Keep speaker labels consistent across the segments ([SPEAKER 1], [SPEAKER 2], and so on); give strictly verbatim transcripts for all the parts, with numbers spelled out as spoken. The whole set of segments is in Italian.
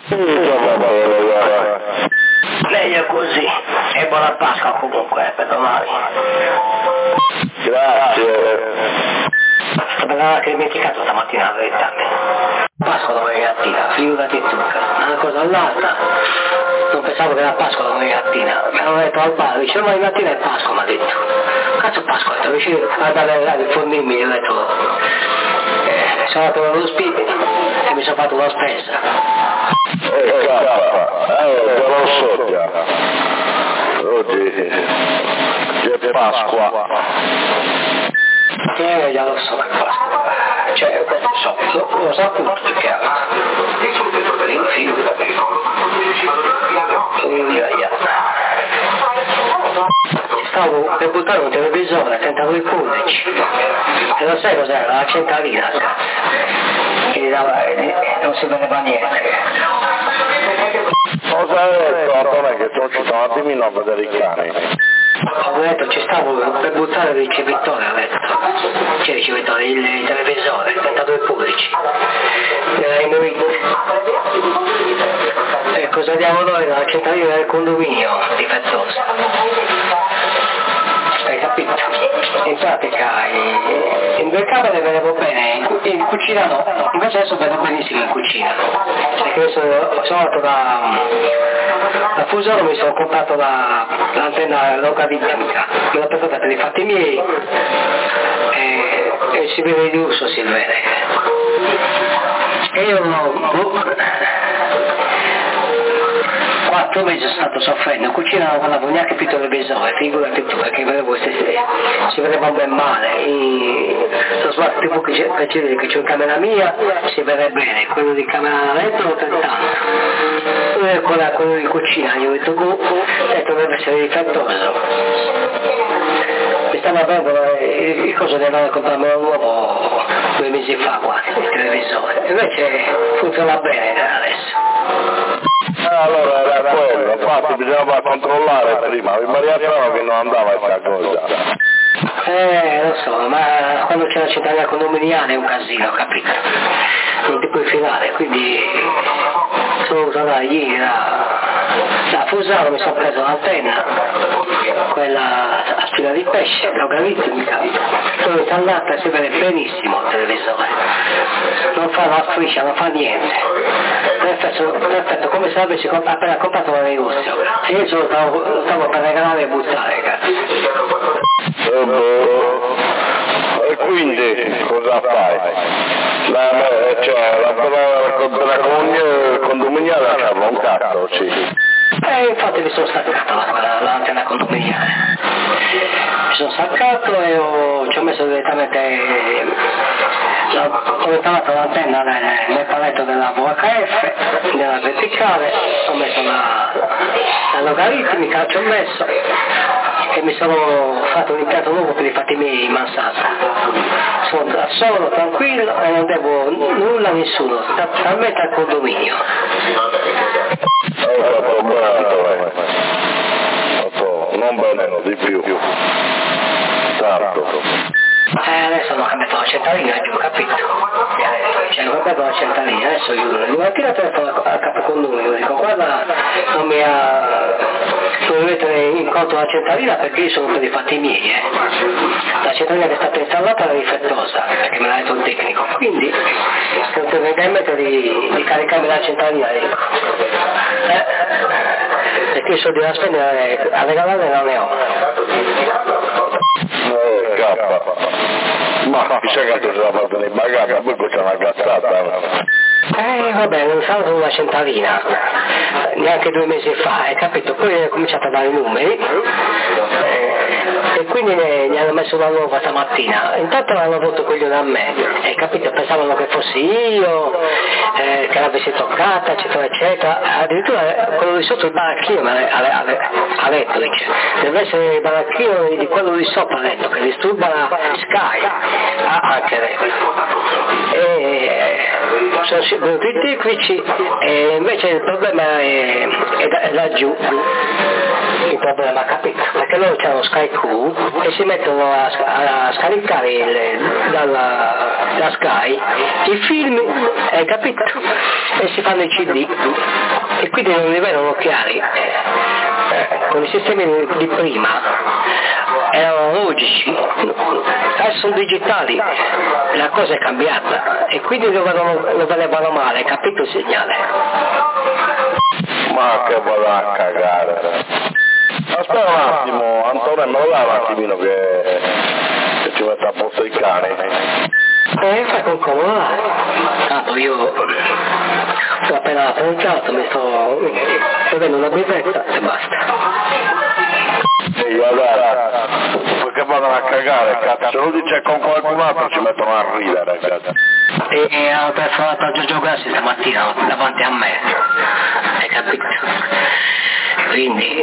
[SPEAKER 1] Lei è così, e buona Pasqua comunque, per domani.
[SPEAKER 2] Grazie.
[SPEAKER 1] Me l'aveva dimenticato stamattina la verità. Pasqua domani mattina, figurati tu, una cosa all'altra. Non pensavo che era Pasqua domani mattina. Mi hanno detto al bar, dice domani mattina è Pasqua, mi ha detto. Cazzo Pasqua, ho detto, vicino a dare il fornirmi, ho detto. Eh, sono andato allo spin e mi sono fatto una spesa.
[SPEAKER 2] Eh, cazzo, eh, te lo so già. Oggi c'è Pasqua.
[SPEAKER 1] Eh, già lo so che Pasqua. Cioè, so, lo, lo so tutto perché l'infilo. Stavo per buttare un televisore a trentadue pollici e lo sai cos'era? La centralina che gli dava, non si vedeva niente.
[SPEAKER 2] Cosa hai detto Antonio che sono uscito un attimino a vedere i cani?
[SPEAKER 1] Ho detto ci stavo per buttare il ricevitore, ho detto c'è il ricevitore, il televisore, trentadue pollici nella Inuit. E cosa diamo noi? La centralina del condominio difettosa. Hai capito? In pratica in due camere vedevo bene, in cucina no, invece adesso vedo benissimo in cucina, perché sono, sono andato da, da Fusaro, mi sono comprato la, l'antenna logarithmica, me l'ho prestata per i fatti miei e, e si vede di lusso, si vede. E io boh, quattro mesi sono stato soffrendo, in cucina non guardavo neanche più televisore, figurati tu, perché vedevo se, se, si vedeva ben male. I, lo smart tivù che c'è, che c'è in camera mia si vede bene, quello di camera da letto non tanto. E quella, quello di cucina, io ho detto, boh, detto deve essere difettoso. Mi stava avendo il, il coso di andare a comprarmelo nuovo due mesi fa quasi, il televisore, invece funziona bene adesso.
[SPEAKER 2] Allora era quello, infatti bisognava controllare prima, mi Mariano che non andava questa cosa.
[SPEAKER 1] Eh, lo so, ma quando c'è la cittadina condominiale è un casino, capito? Non ti puoi filare, quindi sono usato da ieri, da, da Fusaro mi sono preso l'antenna, quella a spina di pesce, logaritmica, sono installata e si vede benissimo il televisore, non fa la striscia, non fa niente. Perfetto, perfetto, come se l'avessi comp- appena comprato un negozio e io ce lo stavo, lo stavo per regalare e buttare, cazzo.
[SPEAKER 2] E, boh. E quindi cosa fai? La, cioè, la bella condominiale lasciava un cazzo, sì.
[SPEAKER 1] E infatti mi sono staccato la, l'antenna condominiale. Mi sono staccato e ho, ci ho messo direttamente, ho installato l'antenna nel, nel paletto della V H F, nella verticale, ho messo la, la logaritmica, ci ho messo e mi sono fatto un impianto nuovo per i fatti miei in mansarda. Sono da solo, tranquillo e non devo nulla a nessuno, talmente al condominio.
[SPEAKER 2] Non bene, di più. Tanto.
[SPEAKER 1] Eh, adesso hanno cambiato la centralina più, capito? Cioè, hanno cambiato la centralina, adesso io di mattina telefono al capocondominio, dico guarda, non mi ha... devo mettere in conto la centralina perché io sono per i fatti miei, eh. La centralina che è stata installata è difettosa, perché me l'ha detto il tecnico, quindi se non ti venga in mente di, di caricarmi la centralina, dico. Eh? Perché i soldi da spendere a regalare non ne ho.
[SPEAKER 2] Eh, cappa. Ma chissà che ti sarà fatto nei bagagli, ma poi c'è una cazzata.
[SPEAKER 1] Eh vabbè, non stavo con una centralina, neanche due mesi fa, hai capito? Poi ho cominciato a dare i numeri eh, e quindi ne, ne hanno messo una nuova stamattina. Intanto l'hanno avuto quello da me, hai capito? Pensavano che fossi io, eh, che l'avessi toccata, eccetera, eccetera. Addirittura quello di sotto il baracchino ha detto, dice, deve essere il baracchino di quello di sopra, ha detto, che disturba la Sky, ha anche detto. E, sono venuti i tecnici e invece il problema è, è, da, è laggiù. il problema, capito? Perché loro c'hanno Sky Q e si mettono a, a scaricare il, dalla, da Sky i film, hai capito? E si fanno i C D e quindi non li vedono chiari. Con i sistemi di prima erano logici, adesso sono digitali, la cosa è cambiata e quindi lo vedevano, lo vedevano male, capito il segnale?
[SPEAKER 2] Ma che vado a cagare. Aspetta un attimo, Antonio, me lo dai un attimino che, che ci metta a posto i cani.
[SPEAKER 1] Eh, fai con comodo, tanto io ho appena prontato, mi sto bevendo una birretta e basta.
[SPEAKER 2] Sì, allora, perché vanno a cagare, cazzo, se lo dice con qualcun altro ci mettono a ridere, cazzo.
[SPEAKER 1] E, e hanno telefonato a Giorgio Grassi stamattina davanti a me, hai capito? Quindi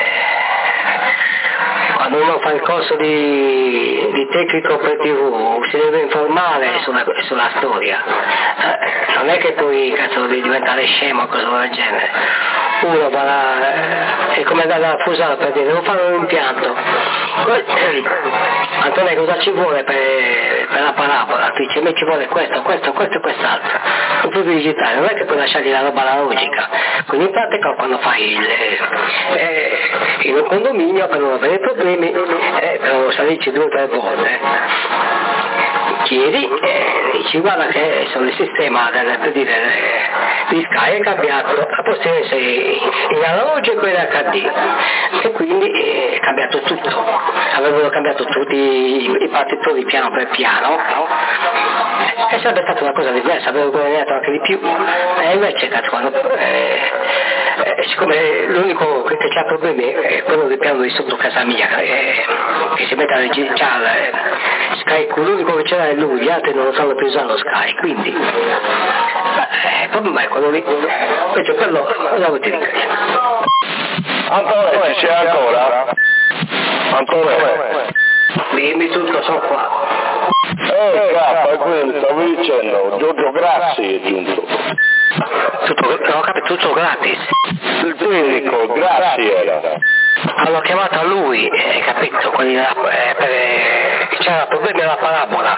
[SPEAKER 1] quando uno fa il corso di, di tecnico per tivù si deve informare sulla, sulla storia, eh, non è che poi cazzo devi diventare scemo o cose del genere. Uno va là, eh, è come andare alla fusata per dire devo fare un impianto. Antonio, cosa ci vuole per, per la parabola? Tu dici, a me ci vuole questo, questo, questo e quest'altro. Un po' digitale, non è che puoi lasciargli la roba analogica. Quindi in pratica quando fai il, eh, in un condominio per non avere problemi, eh, per non salirci due o tre volte, chiedi e dici guarda che sono il sistema del, per dire, di Sky è cambiato, la possiamo essere in analogico e in acca di e quindi è cambiato tutto, avevano cambiato tutti i, i partitori piano per piano e sarebbe stata una cosa diversa, avevo guadagnato anche di più e invece cazzo, quando, eh, eh, siccome l'unico che, che ha problemi è quello del piano di sotto casa mia eh, che si mette a registrare eh, Sky, l'unico che c'era è lui, gli altri non lo sanno più usare lo Sky, quindi eh, il problema è quello lì, invece quello lo vuoi dire.
[SPEAKER 2] Antonio, ci sei ancora? Antonio?
[SPEAKER 1] Dimmi tutto, sono qua.
[SPEAKER 2] Eh, cazzo, quindi stavo dicendo, Giorgio Grassi è giunto.
[SPEAKER 1] Tutto, non ho capito, tutto gratis.
[SPEAKER 2] Il tecnico, Grassi era.
[SPEAKER 1] Hanno chiamato a lui, hai capito, quelli là, eh, per, eh, c'era problemi alla parabola.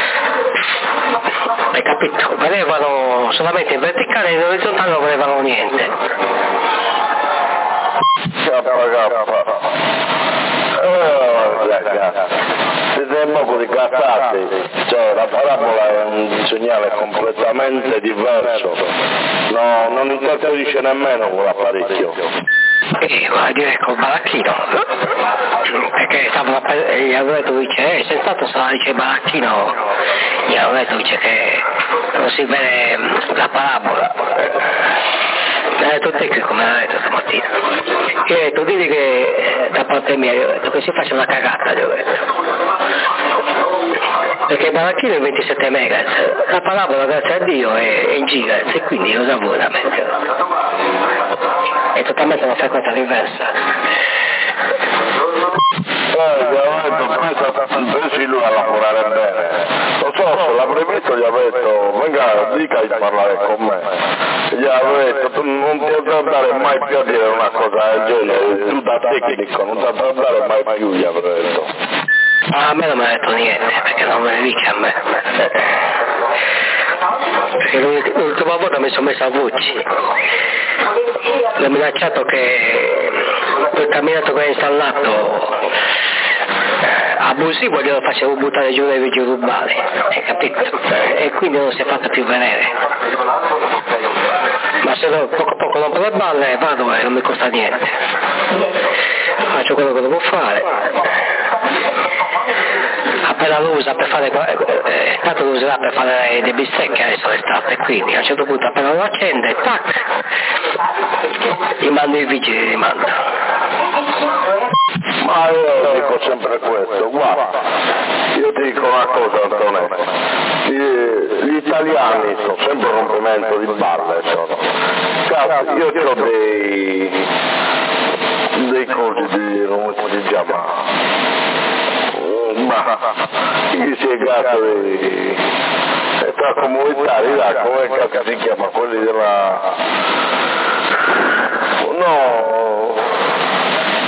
[SPEAKER 1] Hai capito? Volevano solamente in verticale e in orizzontale non volevano niente.
[SPEAKER 2] Kappa kappa. Oh, ragazzi. Siete poco di cazzate, cioè la parabola è un segnale completamente diverso, no, non interferisce nemmeno con l'apparecchio.
[SPEAKER 1] E vuol dire col baracchino, perché stavano per, gli hanno detto dice, eh, senz'altro se la dice baracchino, gli hanno detto dice che non si vede la parabola. Mi ha detto tecnico, me l'ha detto stamattina. Io ho detto, digli che da parte mia, io ho detto che si faccia una cagata, gli ho detto. Perché il baracchino è ventisette megahertz, la parabola grazie a Dio è in gigahertz e quindi cosa vuole da mettere? È totalmente una frequenza diversa.
[SPEAKER 2] Eh, gli avevo detto, pensi lui a lavorare bene. Lo so, se l'avrei visto gli avevo detto, venga, dica di parlare con me. Gli avevo detto, tu non ti andare mai più a dire una cosa del genere, tu da tecnico, non ti andare mai più, gli avrei detto.
[SPEAKER 1] Ah, a me non mi ha detto niente, perché non me ne dice a me. Perché l'ultima volta mi sono messo a voci. Mi ha minacciato che quel camminato che ha installato eh, abusivo glielo facevo buttare giù dai vigili urbani, hai capito? E quindi non si è fatto più vedere. Ma se no, poco a poco rompo le balle vado e non mi costa niente. Faccio quello che devo fare. Appena lo usa per fare eh, tanto lo userà per fare dei bistecche adesso l'estate, quindi a un certo punto appena lo accende, tac, gli mando i vigili di rimando.
[SPEAKER 2] Ma io dico sempre questo, guarda, io ti dico una cosa Antonio, gli, gli italiani sono sempre un rompimento di balle, sono. Cazzo, io ho dei dei cosi di, come si chiama, ma chi si è gatto di tra comunitari là, come cazzo si chiama, quelli della no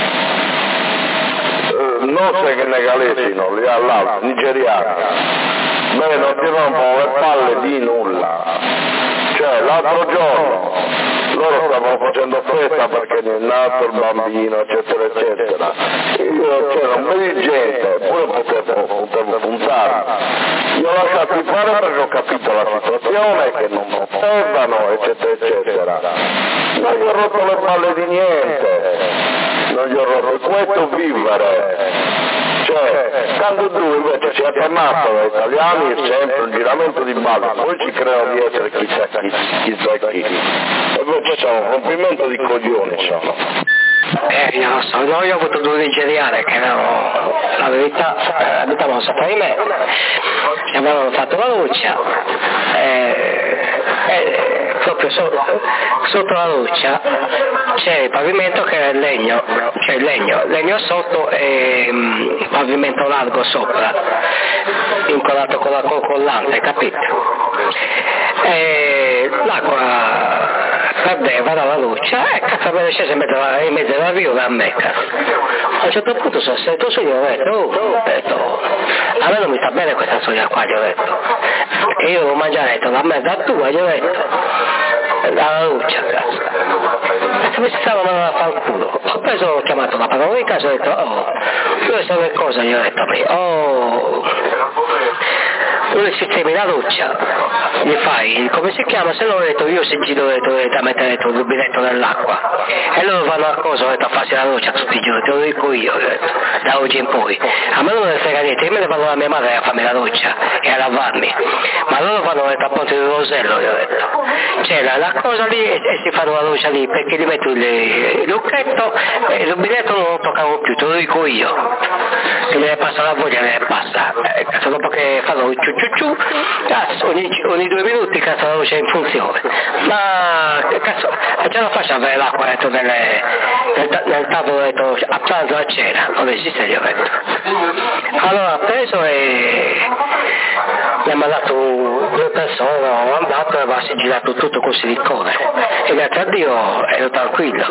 [SPEAKER 2] cose che ne galesino, lì all'altro, nigeriani. Beh, non ti rompono le palle di nulla. Cioè, l'altro giorno loro stavano facendo festa perché è nato il bambino, eccetera, eccetera. Io c'era un po' di gente, pure potevo, potevo puntare. Io ho lasciato fare perché ho capito la situazione, che non potevano, eccetera, eccetera. Non gli ho rotto le palle di niente, non gli ho rotto, questo vivere. Cioè, quando tu invece si è fermato da italiani è sempre un giramento di base, poi ci credono di essere chissà chi, chissà chi. E poi ci sono un rompimento di coglioni, sono.
[SPEAKER 1] Eh, io non so, no, io ho avuto due nigeriane che erano, la verità, eh, abitavano sopra di me, che avevano fatto la doccia, eh, eh, proprio so, sotto la doccia c'è il pavimento che è legno, cioè il legno, legno sotto e il pavimento largo sopra, incollato con la col collante, capito? E l'acqua perdeva dalla doccia e cazzo me ne scese in mezzo alla, in mezzo alla via a me, cazzo. A un certo punto sono stato su, io ho detto, oh, ho detto, a me non mi sta bene questa storia qua, gli ho detto, perché io devo mangiare, detto, la merda tua, gli ho detto, dalla doccia, cazzo. E mi si stava mandando a far culo. Ho preso, ho chiamato la padronica e ho detto, oh, dove sono le cose, gli ho detto a me, oh, dove sistemi la doccia, gli fai, come si chiama, se no ho detto, io ho sentito da mettere il rubinetto nell'acqua, e loro fanno una cosa, ho detto, a farsi la doccia tutti i giorni, te lo dico io, ho detto, da oggi in poi, a me non me ne frega niente, io me ne vado da mia madre a farmi la doccia e a lavarmi, ma loro fanno, ho detto, a Ponte di Rosello, gli ho detto, c'è la, la cosa lì e, e si fanno la doccia lì, perché gli metto il, il lucchetto e il rubinetto non lo toccano più, te lo dico io, che me ne passa la voglia, me ne passa, eh, cazzo, dopo che fanno ciu ciu ciu, cazzo, ogni, ogni due minuti cazzo la luce è in funzione, ma cazzo, già la faccio avere l'acqua, detto, nelle, nel, nel tavolo, detto, a pranzo, a cena, non esiste, gli ho detto. Allora ha preso e mi ha mandato due persone, ho andato e aveva sigillato tutto con silicone, e grazie a Dio ero tranquillo.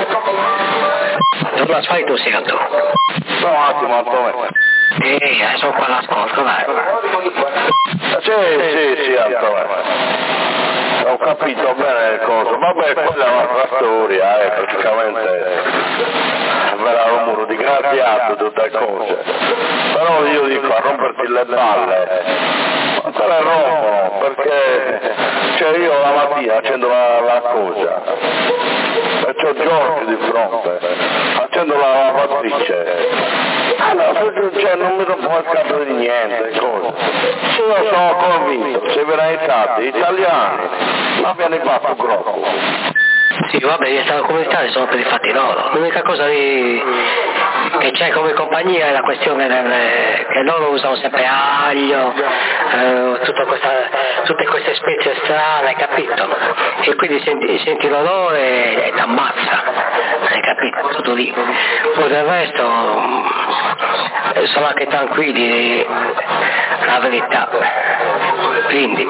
[SPEAKER 1] Non l'ha sparito sia tu.
[SPEAKER 2] No, un attimo, Antonio.
[SPEAKER 1] Ehi, adesso qua l'ascolto, vai.
[SPEAKER 2] Sì, sì, sì, Antonio. Ho capito bene le cose, vabbè, quella è un'altra storia, eh, praticamente verrà un muro di graziato, tutte cose. Però io dico, a romperti le balle, ma te le rompono, perché cioè io la mattina accendo la, la cosa, e c'ho Giorgio di fronte, accendo la lavatrice. Allora, cioè, non mi rompo il capo di niente, cosa. Io sono convinto, se veramente stati italiani, l'abbiano fatto grosso.
[SPEAKER 1] Sì, vabbè, gli stati comunitari sono per i fatti loro. L'unica cosa lì che c'è come compagnia è la questione del, che loro usano sempre aglio, eh, tutta questa, tutte queste spezie strane, capito? E quindi senti, senti l'odore e ti ammazza, hai capito? Tutto lì. Poi del resto sono anche tranquilli, la verità. Quindi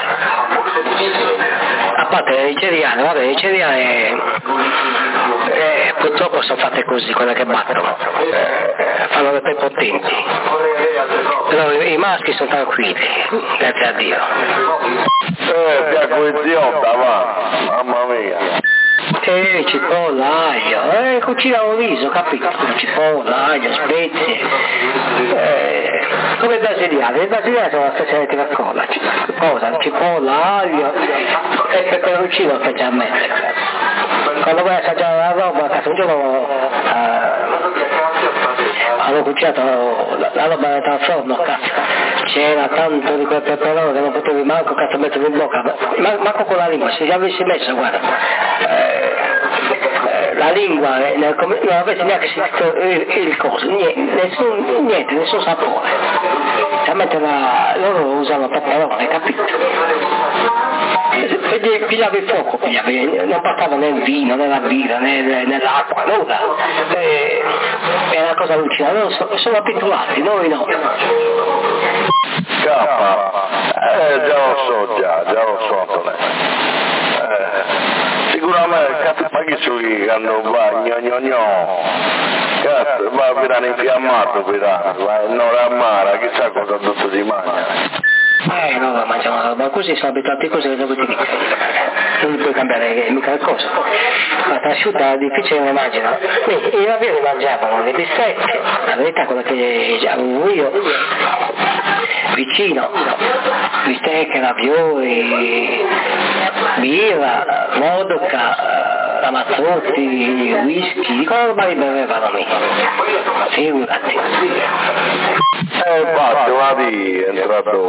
[SPEAKER 1] a parte le nigeriane, vabbè, le nigeriane eh, purtroppo sono fatte così, quelle che battono, eh, fanno le prepotenti, però i, i maschi sono tranquilli, grazie a Dio.
[SPEAKER 2] Eh, piacco idiota, va, mamma mia.
[SPEAKER 1] Eh, cipolla, aglio, eh, cucinano riso, capito? Cipolla, aglio, spezie, eh, come i brasiliani, i brasiliani sono la stessa identica cosa, cosa, cipolla, aglio e peperoncino specialmente. Quando vuoi assaggiare la roba, cazzo, un giorno eh, hanno cucinato la, la roba dal forno, cazzo, c'era tanto di quel peperone che non potevi manco, cazzo, metterlo in bocca, ma, manco con la lingua, se gli avessi messo, guarda, eh, la lingua nel, non avessi neanche sentito il, il coso, niente, nessun, niente, nessun sapore, talmente la, loro usano peperone, capito? Se pigliavi il fuoco, pigliavi, non passava né il vino, né la birra, né, né, né l'acqua, nulla, e, è una cosa allucinante, loro sono, sono abituati, noi no.
[SPEAKER 2] Cappa, eh già lo so, già, già lo so, Antonio. Eh, sicuramente cazzo paghi su quando va gno gno gno cazzo va a virare infiammato va non amara chissà cosa tutto di mangia.
[SPEAKER 1] Eh no, mangiano, ma così sono abituati così, dopo ti dico, non puoi cambiare mica le cose. La asciutta è difficile, mi immagino. I ravioli mangiavano le bistecche, la verità è quello che avevo io, vicino, bistecche, ravioli, birra, vodka, ramazzotti, whisky, di cosa roba li bevevano lì? Figurati.
[SPEAKER 2] Eh, infatti, una di è entrato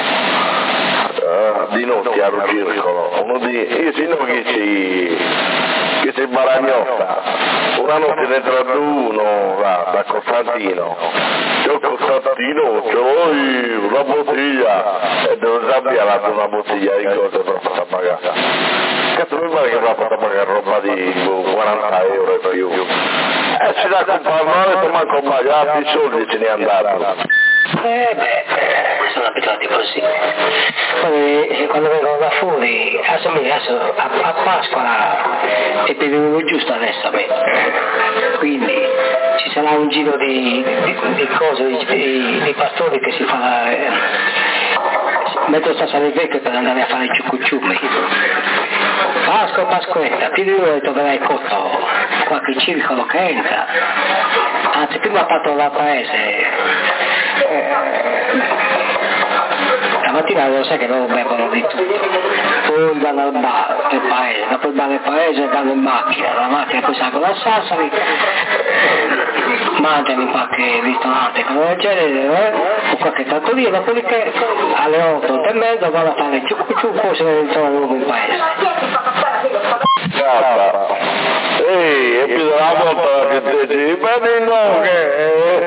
[SPEAKER 2] uh, di notte al circolo, uno di, io si non che si, che si baragnotta, una notte ne è entrato uno là, da Costantino, io Costantino, c'ho una bottiglia, e devo sapere la una bottiglia di cosa per far pagare. Cazzo mi pare che va a far pagare roba di quaranta euro e più. Eh, ci dà comprare, non ho detto manco pagare, i soldi ce ne è andato.
[SPEAKER 1] Eh beh, sono abituati così. Poi quando vengono da fuori, adesso a, a Pasqua è periodo giusto adesso a me. Quindi ci sarà un giro di, di, di cose, di, di pastori che si fa eh, metto sta sale vecchio per andare a fare i ciuccucciumi. Pasqua, Pasquetta, ti dico che troverai cotto qualche circolo che entra. Anzi, prima ha fatto la paese. La mattina lo sai che loro bevono di tutto, poi vanno al bar del paese, dopo il bar del paese vanno in macchina, la macchina poi salgono a Sassari, mangiano in qualche ristorante, come del genere, eh? o qualche trattoria, dopodiché alle otto, otto e mezza vanno a fare il ciuccu ciuccu e se ne ritornano nuovo in paese.
[SPEAKER 2] Cazzo! Ehi, è più della volta che ti dici, vedi no che...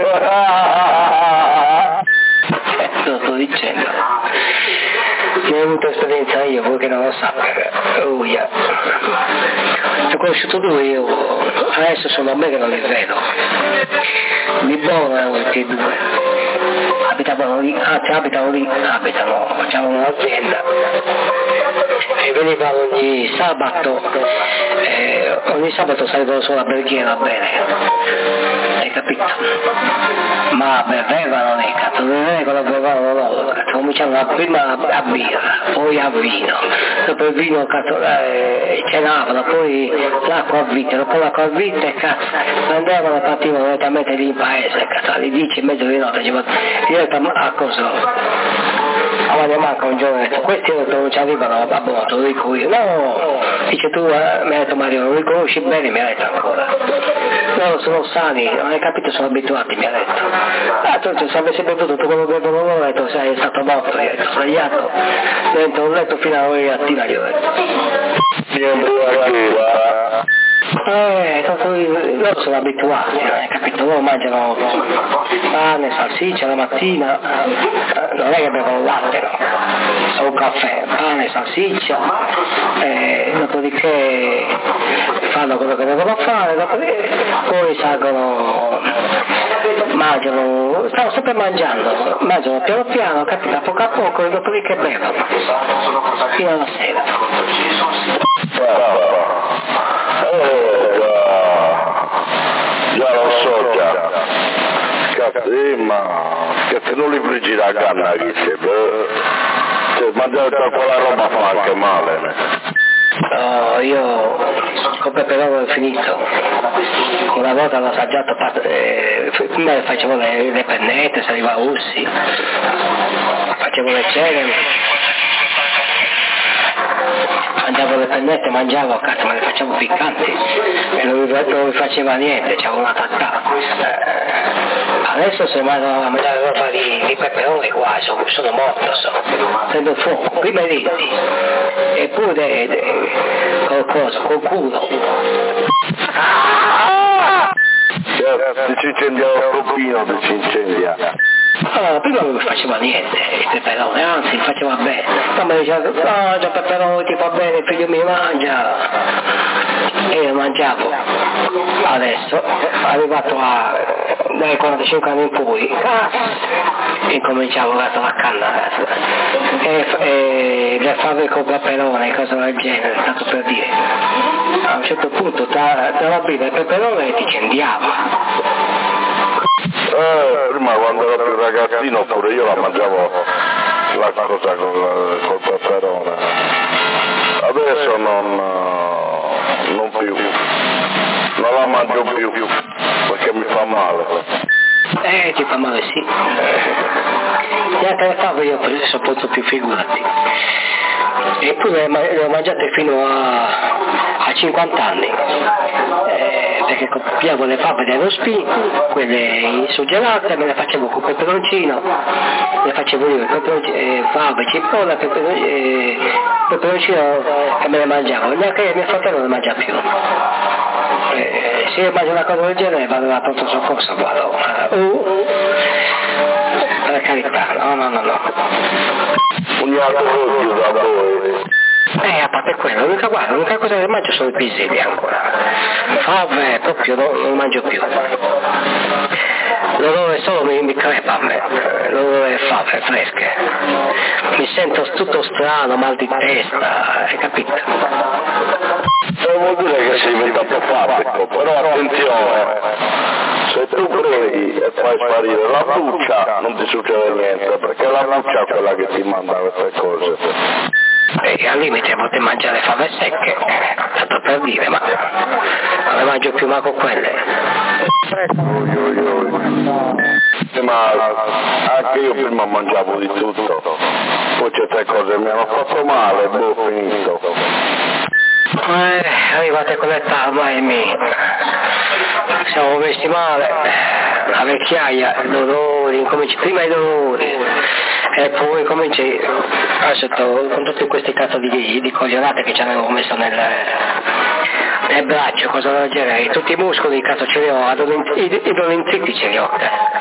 [SPEAKER 1] Lo sto dicendo, ne ho avuto esperienza io, voi che non lo sapete. Oh yeah. Ho conosciuto due io, adesso sono a me che non li vedo. Di buono erano tutti e due. Abitavano lì, anzi abitano lì, abitano, facevano un'azienda. E venivano ogni sabato, eh, ogni sabato salivano sulla Berghiera bene. Hai capito? Ma bevevano lì, cazzo, bevevano, bevevano loro, cazzo, cominciavano prima a birra, poi a vino, dopo il vino cazzo, eh, cenavano, poi l'acqua a vite, dopo l'acqua a vite, cazzo, prendevano e partivano direttamente lì in paese, cazzo, alle dieci e mezzo di notte, diretto a cosa? A mia manca un giorno, questi non ci arrivano a buono, lo dico io, no, dice tu, eh, mi ha detto Mario, lo riconosci bene, mi ha detto ancora. Loro sono sani, non hai capito, sono abituati, mi ha detto. Ah, tu se avessi bevuto tutto quello che bevono loro, ho detto, sei stato morto, io ho detto, sbagliato. Dentro un letto fino alla ora mattina, gli ho detto. Eh, tanto loro sono abituati, hai capito? Loro mangiano pane, salsiccia la mattina, non è che bevono latte, no? O un caffè, pane, salsiccia, eh, dopodiché fanno quello che devono fare, dopodiché poi salgono, mangiano, stanno sempre mangiando, mangiano piano piano, capito? A poco a poco e dopodiché bevono, fino alla sera.
[SPEAKER 2] Eh, già lo so già, cazzo, eh, ma cazzo non li friggi la canna che se, cioè, mangiare quella roba fa anche male.
[SPEAKER 1] No, io con peperone ho finito, una volta l'ho assaggiato, eh, prima facevo le, le pennette, saliva a Ussi, facevo le cene, mangiavo le pennette, mangiavo, cazzo, me le facevo piccanti e non mi, non mi faceva niente, c'avevo una taccata. Eh, adesso se vado a mangiare roba di, di peperoni qua, sono, sono morto, so. Prendo il fuoco, prima i denti, eppure eh, col coso, col culo.
[SPEAKER 2] Certo, si incendia un pochino, si incendia.
[SPEAKER 1] Allora, prima non mi faceva niente il peperone, anzi mi faceva bene. Poi mi diceva, mangia peperone, ti fa bene, figlio mio, mangia. E io mangiavo. Adesso, arrivato a dai quarantacinque anni in poi, cazzo, incominciavo a la canna e, e le fave con peperone, cose del genere, tanto per dire. A un certo punto tra, tra la birra e il peperone ti cendiava.
[SPEAKER 2] Eh, prima quando ero più ragazzino pure io la mangiavo la cosa col, col peperone. Adesso non, non più, non la mangio più perché mi fa male.
[SPEAKER 1] Eh, ti fa male, sì. Neanche le fave io per adesso posso più, figurati. Eppure le ho mangiate fino a, a cinquanta anni. Eh, perché copiavo le fave dello spin, quelle surgelate, me le facevo con peperoncino, le facevo io, eh, fave, cipolla, peperoncino, eh, peperoncino e me le mangiavo. Neanche mio fratello non le mangia più. Eh, se io mangio una cosa del genere vado alla pronto soccorso, vado. Uh, per carità, no, no, no, no.
[SPEAKER 2] Un altro da voi.
[SPEAKER 1] Eh, a parte quello, l'unica, guarda, l'unica cosa che mangio sono i piselli ancora. Fave proprio non, non mangio più. L'odore solo mi, mi crepa a me, l'odore fave fresche. Mi sento tutto strano, mal di testa, hai capito?
[SPEAKER 2] Vuol dire che sei diventato fabbrico, però attenzione, se tu preghi e fai sparire la buccia non ti succede niente, perché la buccia è quella che ti manda queste cose.
[SPEAKER 1] E al limite potete mangiare fave secche, tanto per dire, ma non le mangio più manco quelle.
[SPEAKER 2] Ma anche io prima mangiavo di tutto, poi certe cose mi hanno fatto male, boh, finito.
[SPEAKER 1] Eh, arrivate con l'età ormai mi siamo messi male, la vecchiaia, i dolori, incominci prima i dolori e poi cominci sotto, con tutti questi cazzo di, di coglionate che ci hanno messo nel, nel braccio, cosa del genere, tutti i muscoli cazzo ce li ho, i, i dolenti ce li ho.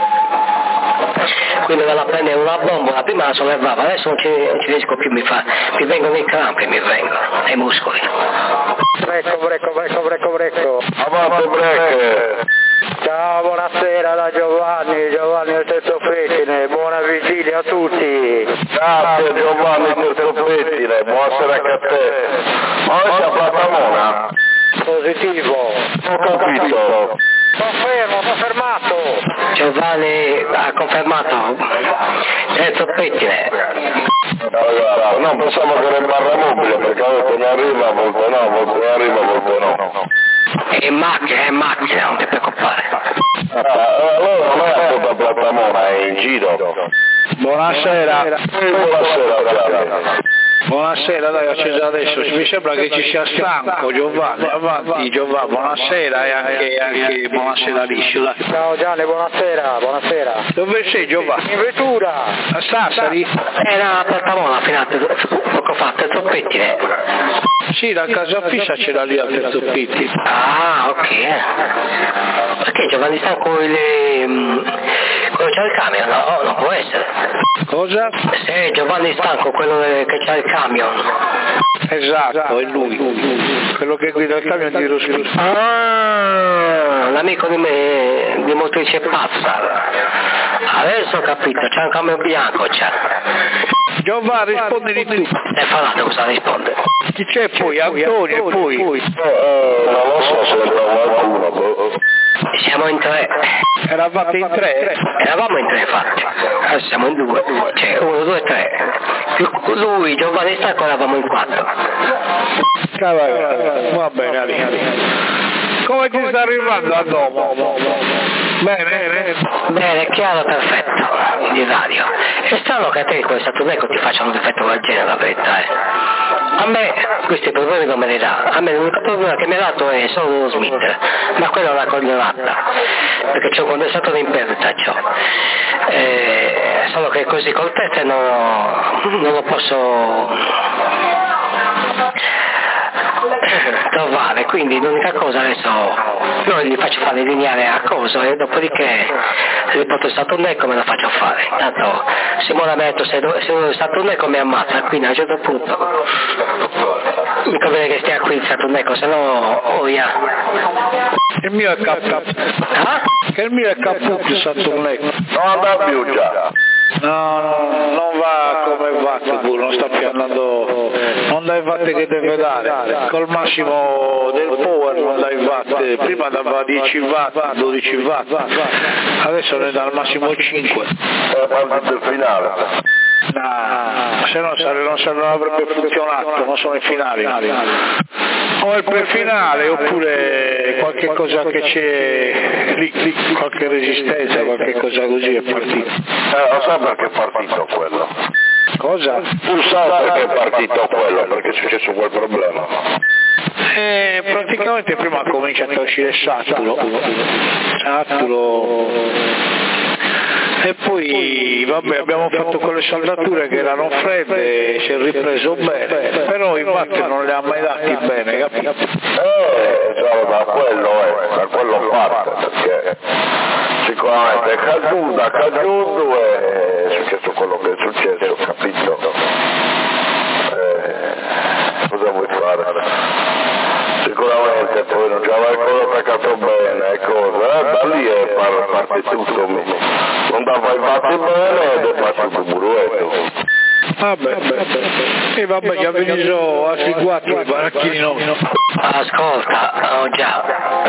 [SPEAKER 1] Quindi vado a prendere una bombola, prima la sollevavo, adesso non ci, non ci riesco più, mi fa, mi vengono i crampi, mi vengono, ai muscoli.
[SPEAKER 3] Brecco, brecco, brecco, brecco, brecco.
[SPEAKER 2] Avanti brecche!
[SPEAKER 3] Ciao, buonasera da Giovanni, Giovanni del Terzo Pettine, buona vigilia a tutti.
[SPEAKER 2] Grazie Giovanni del Terzo Pettine, buonasera anche a te. Ma oggi a Platamona?
[SPEAKER 3] Positivo.
[SPEAKER 2] Ho capito.
[SPEAKER 3] Confermo, confermato.
[SPEAKER 1] Giovanni ha confermato, Terzo Pettine.
[SPEAKER 2] Allora, no, pensavo che era in barra mobile, perché ho detto mi arriva, a volte no, a volte mi arriva, a volte no.
[SPEAKER 1] È in macchina, è in macchina, non ti preoccupare.
[SPEAKER 2] Ah, allora non è a tutta Platamona, è in giro.
[SPEAKER 3] Buonasera.
[SPEAKER 2] Buonasera, Gianni.
[SPEAKER 3] Buonasera, dai, ho acceso adesso, mi sembra che ci sia stanco, Giovanni, avanti Giovanni, buonasera e anche, anche buonasera Liscio. Ciao Gianni, buonasera, buonasera. Dove sei Giovanni? In vettura. A Sassari?
[SPEAKER 1] Era a Platamona, fino a poco fa, Terzo Pettine.
[SPEAKER 3] Sì, la casa fissa c'era lì al Terzo Pettine.
[SPEAKER 1] Ah, ok. Perché Giovanni Stanco il... quello c'ha il camion? No, non può essere.
[SPEAKER 3] Cosa?
[SPEAKER 1] Se Giovanni Stanco, quello che c'ha il camion.
[SPEAKER 3] Esatto, è lui. Quello che guida il camion di Rospino.
[SPEAKER 1] Ah, l'amico di me, di motrice pazza. Adesso ho capito, c'ha un camion bianco, c'ha.
[SPEAKER 3] Giovanni, rispondi di tu.
[SPEAKER 1] E Falato cosa risponde?
[SPEAKER 3] Chi c'è poi? Antonio e poi?
[SPEAKER 2] Eh, non lo so se trovo qualcuno.
[SPEAKER 1] Siamo in tre.
[SPEAKER 3] Eravate in tre?
[SPEAKER 1] Eravamo in tre infatti. Adesso siamo in due. Cioè uno, due, tre. Più lui, Giovanni Stacco, eravamo in quattro.
[SPEAKER 3] Cavolo, va bene, Ali. Come ti sta arrivando a dopo? Bene, bene.
[SPEAKER 1] Bene, chiaro, perfetto, di radio. È strano che a te con il Saturneco ti facciano un difetto del genere, la verità, eh. A me questi problemi non me li dà, a me l'unico problema che mi ha dato è solo lo Smith, ma quella è una coglionata, perché c'è un condensatore in perdita, c'ho. Eh, solo che così col test non, non lo posso trovare, quindi l'unica cosa adesso io gli faccio fare lineare a coso e dopodiché gli porto il Saturneco e me la faccio fare. Tanto Simone mi ha detto se, se il Saturneco mi ammazza, quindi a un certo punto mi conviene che stia qui il Saturneco, se no oh yeah.
[SPEAKER 3] Il mio è caput.
[SPEAKER 1] Ah?
[SPEAKER 3] Che il mio è caput il Saturneco.
[SPEAKER 2] Non andrà più già.
[SPEAKER 3] No, no, non va come watt, non sta più andando, non dai watt che deve dare, col massimo del power non dai watt, prima dava dieci watt, dodici watt, adesso ne dà al massimo cinque.
[SPEAKER 2] È partito il finale.
[SPEAKER 3] No, se no, se no, se non avrebbe funzionato, non sono i finali. O il prefinale oppure qualche cosa che c'è lì, lì, qualche resistenza, qualche cosa così è partito.
[SPEAKER 2] Eh, lo so perché è partito quello.
[SPEAKER 3] Cosa?
[SPEAKER 2] Tu sai perché è partito quello, perché è successo quel problema.
[SPEAKER 3] Eh, praticamente prima comincia a uscire Saturo, Saturo, e poi vabbè abbiamo fatto quelle saldature che erano fredde, si è ripreso bene, però i watt non li ha mai dati bene, capito?
[SPEAKER 2] Eh, cioè, da quello è, da quello parte, perché sicuramente è caduto, è caduto e è successo quello che è successo, capito? Eh, cosa vuoi fare? Sicuramente poi non ci avrai ancora attaccato bene e cosa, eh? Da lì è par- parte tutto, non dava i fatti bene ed è partito il buruetto.
[SPEAKER 3] Vabbè, e vabbè, gli ha venuto a quattro i baracchini nuovi.
[SPEAKER 1] Ascolta, oh già,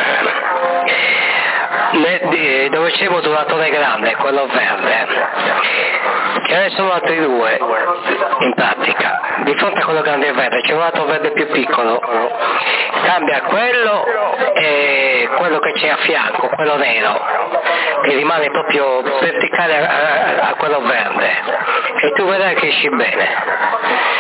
[SPEAKER 1] ne, di, dove c'è il modulatore grande, quello verde, ce ne sono altri due in pratica, di fronte a quello grande e verde c'è un altro verde più piccolo, cambia quello e quello che c'è a fianco, quello nero, che rimane proprio verticale a, a, a quello verde, e tu vedrai che esci bene.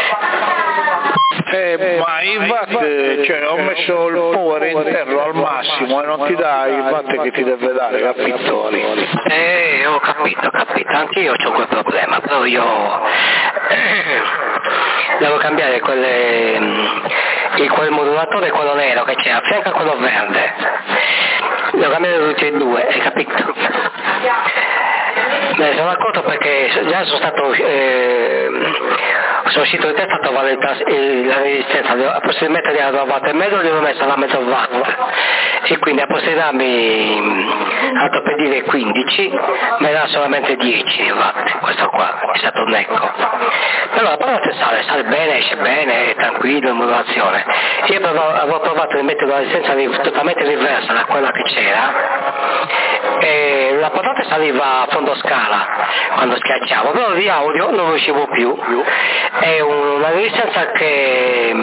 [SPEAKER 3] Eh, ma i watt, cioè ho messo il power interno al massimo e non ti dà i watt che ti deve dare, capito?
[SPEAKER 1] Eh, ho capito, ho capito, anch'io ho quel problema, però io eh, devo cambiare quelle, il, quel modulatore, quello nero che c'è a fianco a quello verde, devo cambiare tutti e due, hai capito? Me ne sono accorto perché già sono stato eh, sono uscito di testa a trovare il, la resistenza, a posto di metterli a due watt e mezzo li ho messo alla mezzo watt, e quindi a posto di darmi altro per dire quindici me ne dà solamente dieci watt, questo qua è stato un ecco, però la parte sale, sale bene, esce bene, è tranquillo in modulazione. Io provo, avevo provato di mettere una resistenza totalmente diversa da quella che c'era e la patata saliva a fondo scala quando schiacciavo, però di audio non riuscivo più, è una resistenza che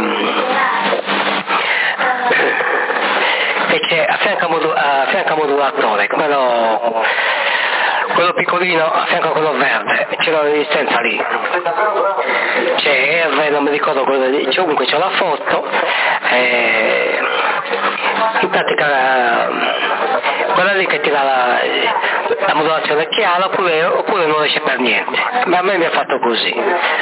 [SPEAKER 1] che c'è a fianco a, modu- a fianco a modulatore, quello, quello piccolino a fianco a quello verde, c'è la resistenza lì, c'è R, non mi ricordo quello lì, c'è, comunque c'è la foto, eh, in pratica quella lì che ti dà la, la modulazione chiara oppure, oppure non riesce per niente, ma a me mi ha fatto così,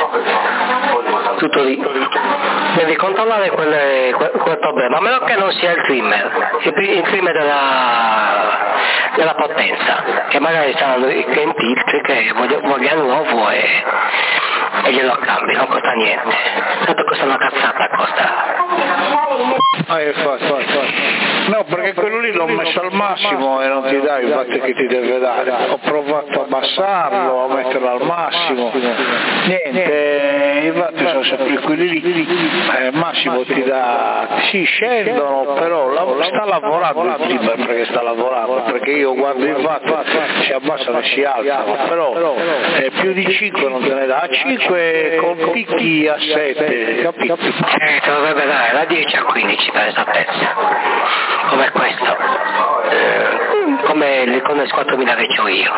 [SPEAKER 1] tutto lì. Devi controllare quel, quel, quel problema, a meno che non sia il trimmer, il, il trimmer della, della potenza, che magari stanno che in tilt, che voglia, voglia nuovo e, e glielo cambi, non costa niente, tanto costa una cazzata, costa.
[SPEAKER 3] Ah, è fatto, no, perché quello lì l'ho messo al massimo e non ti dà i watt che ti deve dare, ho provato a abbassarlo, a metterlo al massimo, niente, i watt sono sempre quelli lì, eh, massimo ti dà, sì, scendono, però la, sta lavorando il trimmer, perché sta lavorando, perché io guardo i watt, si abbassano e si alzano, però eh, più di cinque non te ne dà, a cinque con picchi a sette, capito?
[SPEAKER 1] Eh, te dovrebbe dare da dieci a quindici per esattezza, come questo, eh, come il Connes quattromila che c'ho io.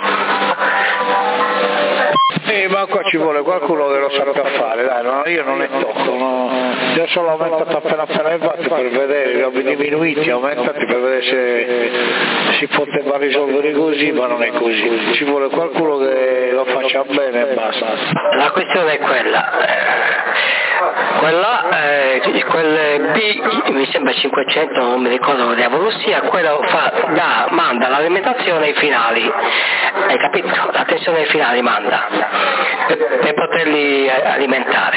[SPEAKER 3] Eh, ma qua ci vuole qualcuno che lo sappia fare, dai, no, io non ne tocco, no. Io solo ho aumentato appena appena i watt per vedere, li ho diminuiti, aumentati per vedere se si poteva risolvere così, ma non è così, ci vuole qualcuno che lo faccia bene e basta.
[SPEAKER 1] La questione è quella, quella, eh, quel B, mi sembra cinquecento, non mi ricordo che diavolo sia, quello fa, da, manda l'alimentazione ai finali, hai capito? La tensione ai finali manda, per, per poterli alimentare.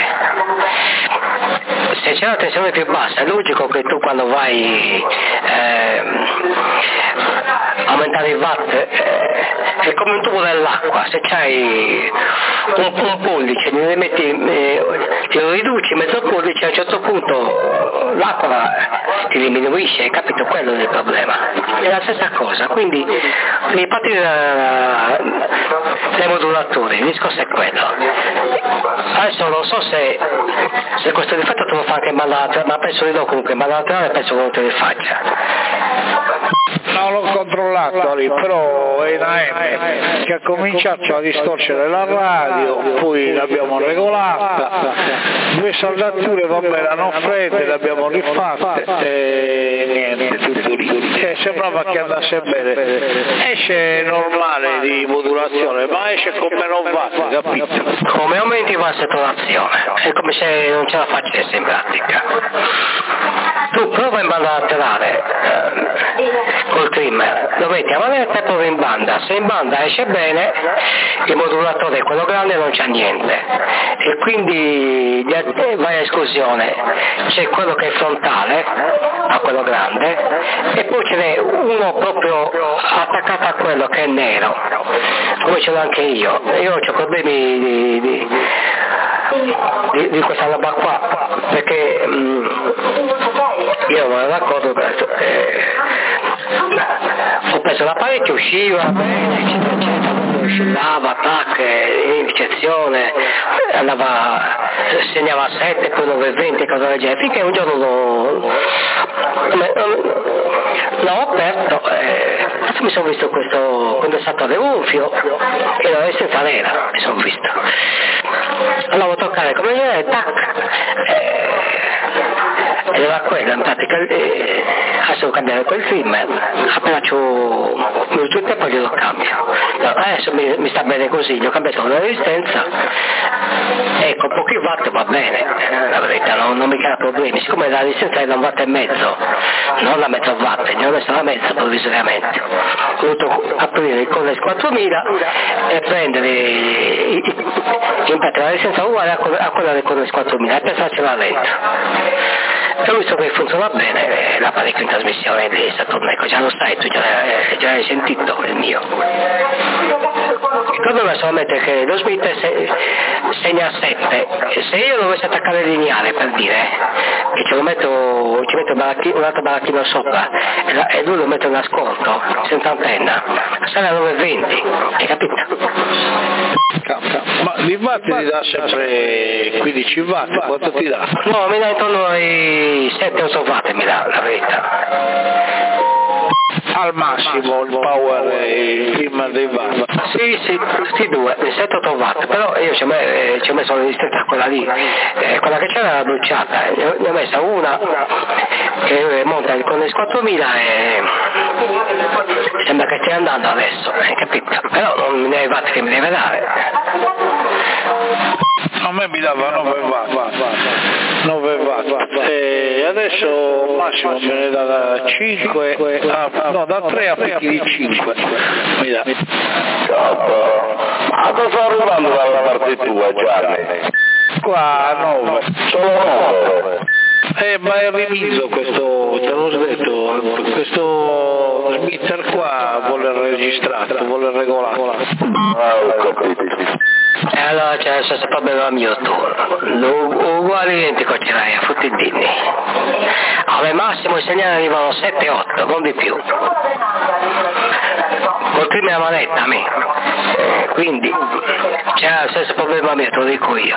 [SPEAKER 1] Se c'è una tensione più bassa è logico che tu quando vai eh, aumentare il watt eh, è come un tubo dell'acqua, se c'hai un, un pollice, ne metti, eh, lo riduci mezzo pollice, a un certo punto l'acqua ti diminuisce, hai capito? Quello è il problema. È la stessa cosa, quindi devi partire da, dai modulatori, il discorso è quello. Adesso non so se, se questo difetto te lo fa anche in banda laterale, ma penso di no, comunque in banda laterale penso che non te lo faccia.
[SPEAKER 3] Non l'ho controllato lì, però è una M che ha cominciato a distorcere la radio, poi l'abbiamo regolata, due saldature vabbè erano fredde, le abbiamo rifatte e niente, tutto lì. E sembrava che andasse bene. Esce normale di modulazione, ma esce con meno watt, capito?
[SPEAKER 1] Come aumenti la saturazione, è come se non ce la facessi in pratica. Tu prova in banda laterale eh, col trimmer, lo metti a manetta e prova in banda, se in banda esce bene il modulatore è quello grande, non c'è niente e quindi vai a esclusione, c'è quello che è frontale a quello grande e poi ce n'è uno proprio attaccato a quello che è nero, come ce l'ho anche io, io ho problemi di, di, di, di questa roba qua perché mh, io non ero d'accordo, eh, ho preso l'apparecchio, usciva bene, eccetera, eccetera, oscillava, tac, incezione, andava, segnava a sette, poi nove e venti, cose del genere, finché un giorno l'ho, l'ho aperto e mi sono visto questo condensatore gonfio e non è senza nera, mi sono visto. Allora devo toccare come viene, tac, ed era quello in pratica, eh, adesso devo cambiare quel trimmer, appena c'ho un tutto e poi glielo cambio. No, adesso mi, mi sta bene così, gli ho cambiato la resistenza, ecco, pochi watt va bene, eh, la verità, non, non mi crea problemi, siccome la resistenza è da un watt e mezzo, non da mezzo watt, gli ho messo la mezza provvisoriamente, ho dovuto aprire il Connex quattromila e prendere in pratica la resistenza uguale a quella del Connex quattromila e pensarcela lento. E ho visto che funziona bene l'apparecchio in trasmissione di Saturn, ecco, già lo sai, tu già, eh, già hai sentito il mio. Il problema è solamente che lo Smith se, segna a sette, se io dovessi attaccare il lineare per dire che ce lo metto, ci metto baracchino, un altro baracchino sopra e, la, e lui lo mette in ascolto senza antenna, sarà a nove e venti, hai capito?
[SPEAKER 3] Ma di watt ti dà sempre quindici watt, quanto ti dà?
[SPEAKER 1] No, mi dà intorno ai sette otto watt, mi dà la verità.
[SPEAKER 3] Al massimo il power il trimmer dei watt?
[SPEAKER 1] Sì, sì, tutti e due, sette otto watt, però io ci ho, me, ci ho messo la resistenza quella lì, eh, quella che c'era era bruciata, ne ho, ne ho messa una che monta il Connex quattromila e sembra che stia andando adesso, hai capito? Però non mi dai i watt che mi deve dare.
[SPEAKER 3] A me mi dava nove watt, nove watt e adesso massimo me ne dà da cinque, a, no da tre a picchi di cinque mi dà.
[SPEAKER 2] Ma cosa sta arrivando dalla parte tua, Gianni?
[SPEAKER 3] Qua nove.
[SPEAKER 2] Solo nove?
[SPEAKER 3] Eh, ma è rimiso questo, te l'ho detto, questo Smither qua vuole registrato, vuole regolato.
[SPEAKER 2] Ah, ho capito.
[SPEAKER 1] E allora c'è lo stesso problema mio tu, lo uguale identico ce l'hai a Futtidini. Al massimo i segnali arrivano sette otto, non di più. Col trimmer a manetta a me. Eh, quindi c'è lo stesso problema mio, te lo dico io.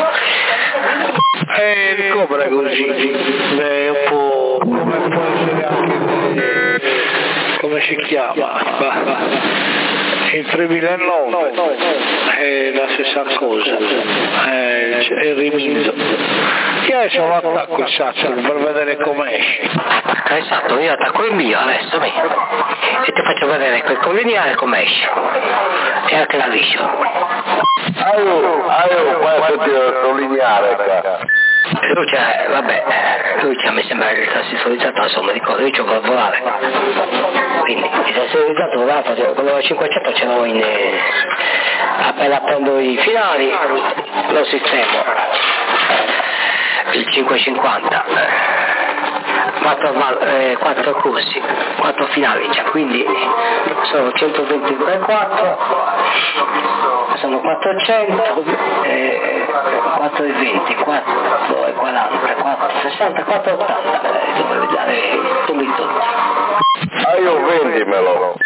[SPEAKER 3] E ricopre così, è un po' come può essere anche, come si chiama? Il tremilanove è la stessa cosa, è, è il rimiso. Io adesso lo attacco il Saturn per vedere come esce.
[SPEAKER 1] Attacca il Saturn, io attacco il mio adesso mi. E ti faccio vedere quel collineare come esce. E anche la liscio.
[SPEAKER 2] Ah, io, ah, io questo ti ho lineare qua.
[SPEAKER 1] Lui c'è, vabbè, lui c'è, mi sembra che sta sintonizzato, insomma, di cose, io c'ho col volare. Quindi, il sintonizzato volare, quello da cinquecento ce l'ho in, eh, appena prendo i finali, lo sistemo, il cinquecentocinquanta. quattro, eh, quattro corsi, quattro finali già, quindi sono centoventi per quattro, sono quattrocento, eh, quattro e venti, quattro e quaranta, quattro e sessanta, quattro e ottanta, eh, dovevo dare tutti tutti.
[SPEAKER 2] Ah, io vendimelo.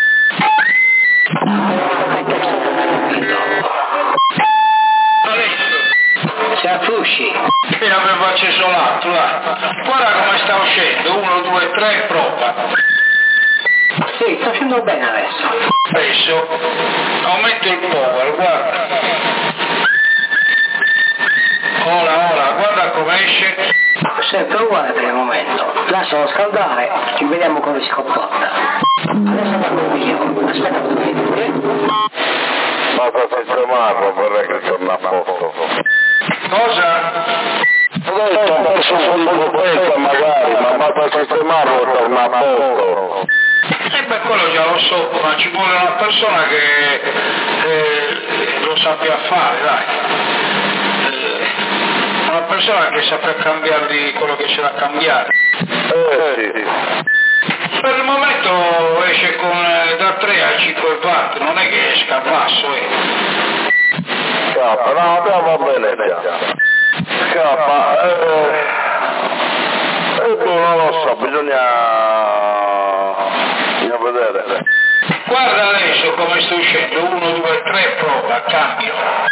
[SPEAKER 1] Si afflusci.
[SPEAKER 3] Appena avevo acceso l'altro, là. Guarda come sta uscendo, uno, due, tre, prova.
[SPEAKER 1] Sì, sto uscendo bene adesso.
[SPEAKER 3] Adesso aumento il power, guarda. Ora, ora, guarda come esce.
[SPEAKER 1] Sempre uguale per il momento. Lascialo scaldare, ci vediamo come si comporta. Adesso andiamo io. Aspetta un momento.
[SPEAKER 2] Basta sistemarlo per che torna a posto.
[SPEAKER 3] Cosa?
[SPEAKER 2] Ho detto ho perso un po' di potenza magari, ma basta sistemarlo e torna a posto.
[SPEAKER 3] E beh, quello già lo so, ma ci vuole una persona che eh, lo sappia fare, dai. Eh, una persona che sappia cambiargli quello che c'è da cambiare.
[SPEAKER 2] Eh sì.
[SPEAKER 3] Per il momento esce con eh, da tre a cinque watt, non è che esca a basso, eh.
[SPEAKER 2] Scappa, no, andiamo bene già. Scappa, eh, eh, non lo so, bisogna, bisogna vedere.
[SPEAKER 3] Guarda adesso come sto uscendo, uno, due, tre, prova, cambio.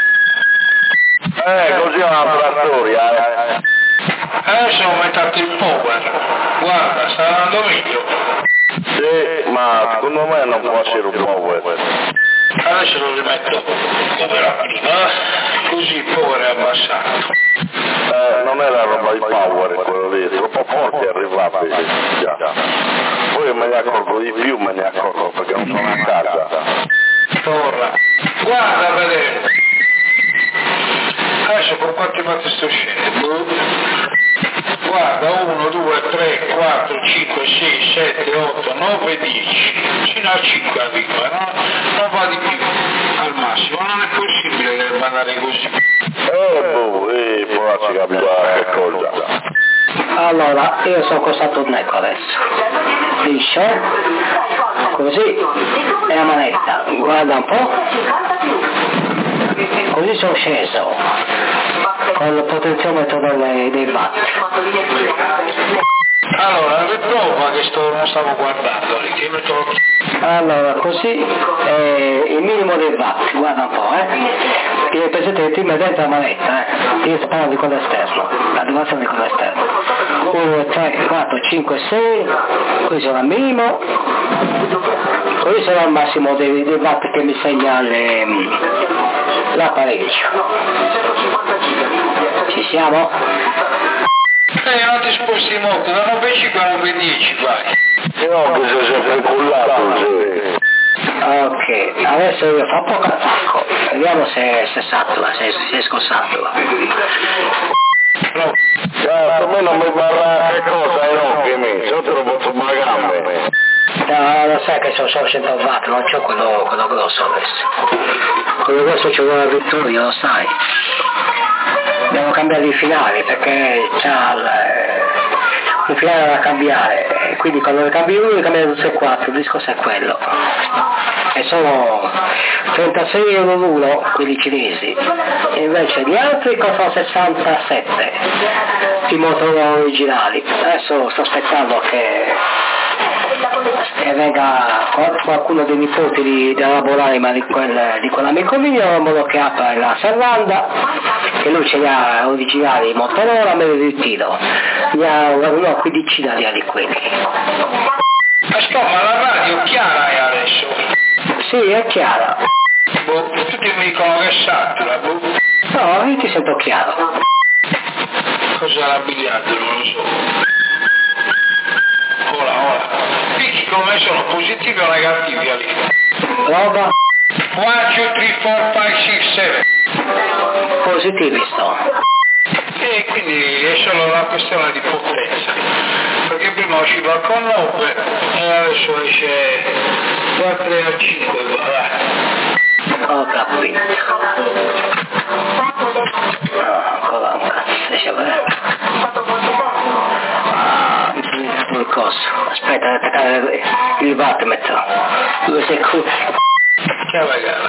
[SPEAKER 2] Eh, così è un'altra storia, eh.
[SPEAKER 3] Adesso ho aumentato il power, guarda, sta andando meglio.
[SPEAKER 2] Sì, ma secondo me non può essere un power.
[SPEAKER 3] Adesso lo rimetto come era prima, così il power è abbassato.
[SPEAKER 2] Eh, non è la roba di power quello lì, è troppo forte arrivava. Già. Poi me ne accorgo di più, me ne accorgo perché non sono a casa.
[SPEAKER 3] Torna. Guarda a vedere. Adesso con quanti watt sto uscendo? Guarda, uno, due, tre, quattro, cinque, sei, sette, otto, nove, dieci. Fino a cinque arriva, no? Non va di più al massimo, non è possibile che andare così.
[SPEAKER 2] Eh, boh, eh, poi ci capirà che cosa.
[SPEAKER 1] Allora, io sono costato un ecco adesso. Liscio. Così è la manetta. Guarda un po'. Così sono sceso. Con il potenziometro delle, dei watt.
[SPEAKER 3] Allora, riprova che sto, non stavo guardando lì, che metto...
[SPEAKER 1] Allora, così eh, il minimo dei watt, guarda un po', eh. Il precedente è dentro la manetta, eh. Io sto parlando di quello esterno, la dimensione di quello esterno. uno, tre, quattro, cinque, sei, qui sono al minimo, qui sono al massimo dei, dei watt che mi segna le, l'apparecchio. Ci siamo?
[SPEAKER 3] Eh, non ti sposti molto, da nove virgola cinque a nove virgola dieci vai.
[SPEAKER 2] No, che si è sempre cullato, sì.
[SPEAKER 1] Ok, adesso io fa poco attacco, vediamo se, se satura, se, se riesco a satura.
[SPEAKER 3] No.
[SPEAKER 2] Cazzo, a me non mi parla che cosa è occhi, mi, sotto lo posso pagare.
[SPEAKER 1] No, lo sai che sono solo cento watt, non c'ho quello, quello grosso adesso. Quello grosso ci vuole la vittoria, lo sai. Devo cambiare i finali perché c'ha il, un finale da cambiare, quindi quando ne cambi uno ne cambiano tutti e quattro, il discorso è quello. E sono trentasei euro l'uno, quelli cinesi, e invece gli altri costano sessantasette, i motori originali. Adesso sto aspettando che che venga qualcuno dei nipoti di, da lavorare ma di, quel, di quell'amico mio in modo che apra la serranda, che lui ce li ha originali Motorola, me li ritiro, ne ha una quindicina di quelli.
[SPEAKER 3] Aspetta, ma la radio chiara è adesso?
[SPEAKER 1] Sì, è chiara.
[SPEAKER 3] Boh, tutti mi dicono che satura, boh.
[SPEAKER 1] No, io ti sento chiaro.
[SPEAKER 3] Cos'è la biliardo, non lo so. Ora, ora. Picchi come sono, positivi o negativi lì?
[SPEAKER 1] Prova.
[SPEAKER 3] uno, due, tre, quattro, cinque, sei, sette.
[SPEAKER 1] Positivi sto.
[SPEAKER 3] E quindi è solo una questione di potenza. Perché prima usciva con nove e adesso esce da tre a cinque, va.
[SPEAKER 1] Ho capito. No, ancora un cazzo, deixa eu ver. Ah, il coso. Aspetta, ad attaccare il wattmetro. Dove sei qui?
[SPEAKER 3] Che ragazzi.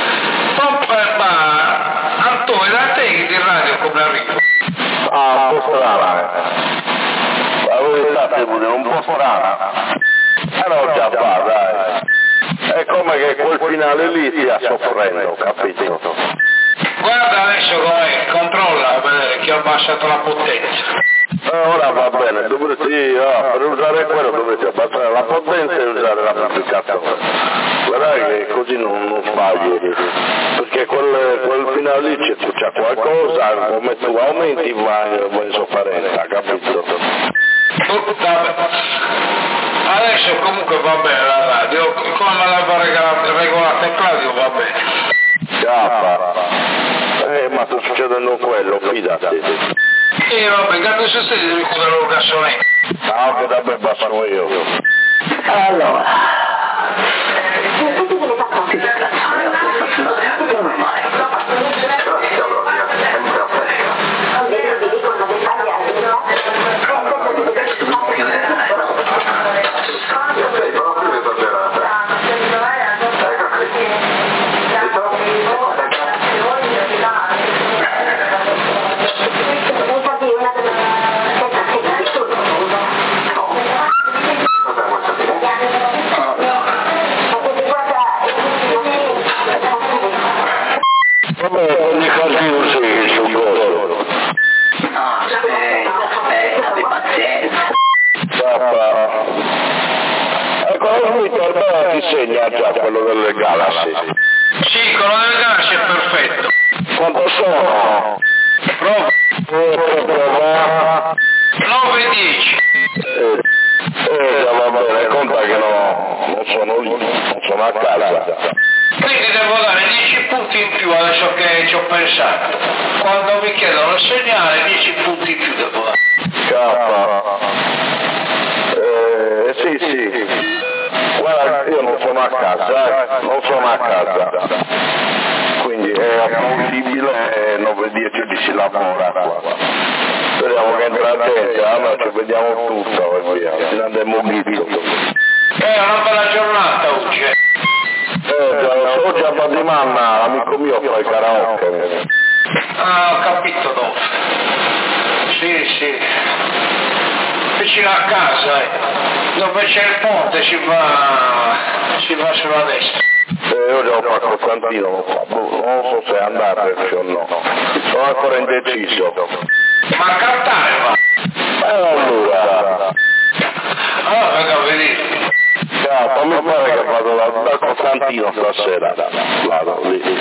[SPEAKER 3] Ma Antonio, da te che di radio come arrivo?
[SPEAKER 2] Ah, un po' strana, eh. La verità è un po' strana. Eh no, già fa, dai. È come che quel finale lì stia soffrendo, capito?
[SPEAKER 3] Guarda adesso come controlla a vedere che ho abbassato la potenza.
[SPEAKER 2] Eh, ora va bene, dovresti, ah, per usare quello dovresti abbassare la potenza e usare l'amplificatore. Vedrai che così non, non sbagli, perché quel, quel finale lì c'è, c'è qualcosa, come tu aumenti va, va in sofferenza, capito?
[SPEAKER 3] Vabbè. Adesso comunque va bene la radio, come me l'ha regolata, regolata Claudio va bene.
[SPEAKER 2] Chiappa. Eh, ma sta succedendo quello, fidati.
[SPEAKER 3] E vabbè, quando sono stati devi chiudere lo gasolino.
[SPEAKER 2] No, che da me basso io.
[SPEAKER 1] Allora. Che cazzo ne ho fatto? Come mai?
[SPEAKER 2] Ogni cosa io sì, sul gosto.
[SPEAKER 1] No, aspetta, aspetta, abbi pazienza.
[SPEAKER 2] Papà. Ecco, lui per me ti segna già quello delle galassie.
[SPEAKER 3] Sì, quello delle galassie è perfetto.
[SPEAKER 2] Quanto sono?
[SPEAKER 3] Prova.
[SPEAKER 2] Prova.
[SPEAKER 3] nove e dieci.
[SPEAKER 2] Eh, eh, già va bene, conta che no, non sono lì, non sono a casa.
[SPEAKER 3] Quindi devo dare dieci punti in più adesso che ci ho pensato. Quando mi chiedono il segnale, dieci punti in più devo dare.
[SPEAKER 2] Capa. Eh, sì, sì. Guarda, io non sono a casa, eh. non sono a casa. Quindi è possibile nove dieci di si lavora qua. Speriamo che entrate, allora ci vediamo tutto e via. Ci andiamo ghizzo.
[SPEAKER 3] È una bella giornata oggi.
[SPEAKER 2] Eh, oggi a Badimanna, amico mio, fa il karaoke.
[SPEAKER 3] Ah, ho capito dopo. Sì, sì. Vicino a casa, eh. Dove c'è il ponte si va, si va sulla destra.
[SPEAKER 2] Eh, io già ho fatto Costantino, non so, non so se andare o no. Sono ancora indeciso.
[SPEAKER 3] Ma a cantare va?
[SPEAKER 2] Eh, allora.
[SPEAKER 3] Allora venga a vedere.
[SPEAKER 2] Cazzo, mi pare che vado da, da Costantino stasera, vado lì.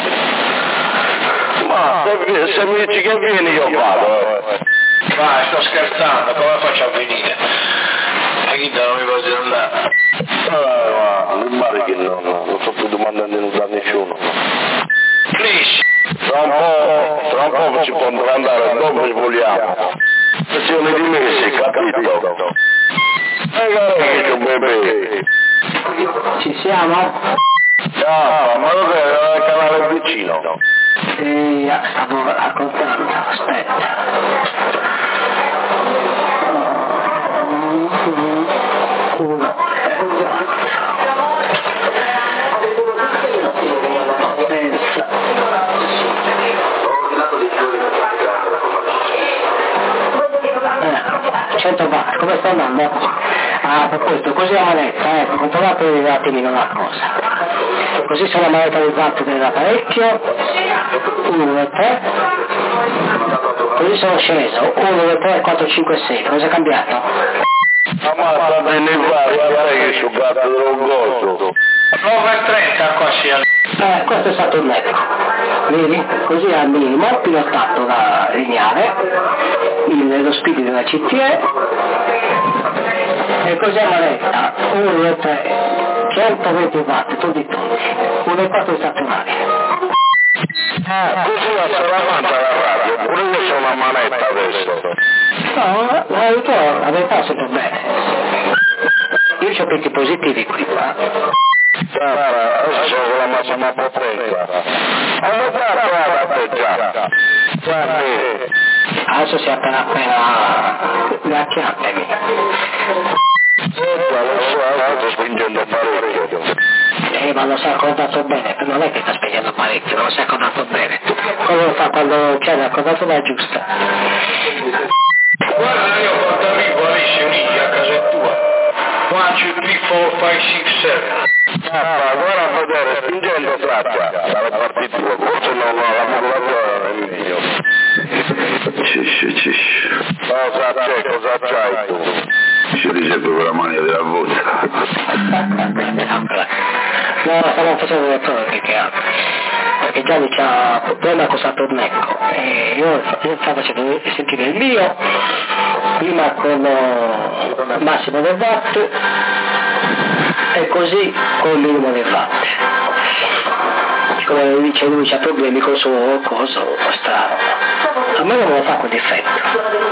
[SPEAKER 2] Ma se, se mi dici che vieni io vado, eh.
[SPEAKER 3] Vai, sto scherzando, come faccio a venire? E chi non mi voglio andare?
[SPEAKER 2] Eh, ma mi pare che non, non sto più domandando da nessuno.
[SPEAKER 3] Please.
[SPEAKER 2] Tra un po', tra un po' ci potrà andare dove vogliamo. Questione di mesi, capito? E guarda che c'è un bebè.
[SPEAKER 1] Ci siamo?
[SPEAKER 2] Ah, ma dov'è il canale vicino?
[SPEAKER 1] E stavo raccontando, aspetta. Uno. Eh, cento watt, come sta andando? Ah, a proposito, così la manetta, ecco, controllate un attimino una cosa. Così c'è la manetta del watt dell'apparecchio, uno, due, tre, così sono sceso, uno, due, tre, quattro, cinque, sei, cosa è cambiato?
[SPEAKER 2] Ma sta bene vari, guarda che sul gatto dell'orgoglio.
[SPEAKER 3] nove e trenta qua sia.
[SPEAKER 1] Eh, questo è stato un ecco, vedi? Così al minimo, pilotato da lineare, il, lo speed della C T E, e così a manetta, uno, due, tre, centoventi watt, tutti tutti, uno e quattro stazionari.
[SPEAKER 2] Ah, così la se la mangia la radio, pure io sono una manetta adesso.
[SPEAKER 1] No, ma io la verità sempre bene. Io ho punti positivi qui, eh.
[SPEAKER 2] Guarda, adesso sono con la massima potenza. Hanno fatto la batteggiata. Guarda.
[SPEAKER 1] Adesso si è appena appena... Grazie a te.
[SPEAKER 2] sto spingendo parecchio.
[SPEAKER 1] Eh, ma lo si è accordato bene, non è che sta spingendo parecchio, non lo si è accordato bene. Come lo fa quando c'è l'accordatura giusta?
[SPEAKER 3] Guarda, io porto arrivo adesso uniti a casa tua. one, two, three, four, five, six, seven.
[SPEAKER 2] Ah, guarda a vedere, spingendo traccia, dalla partitura, forse non ho la modulazione è meglio.
[SPEAKER 4] Cisce, cisce.
[SPEAKER 2] Cosa c'è, cosa c'hai tu?
[SPEAKER 4] Si dice proprio la mania della vodka.
[SPEAKER 1] No, stiamo facendo le prove che ha. Perché Gianni c'ha problema con Saturnecco. E io, io stavo facendo sentire il mio, prima con Massimo del Watt e così con il minimo del Watt. Come dice lui c'ha problemi con il suo coso strano. A me non me lo fa quell'effetto.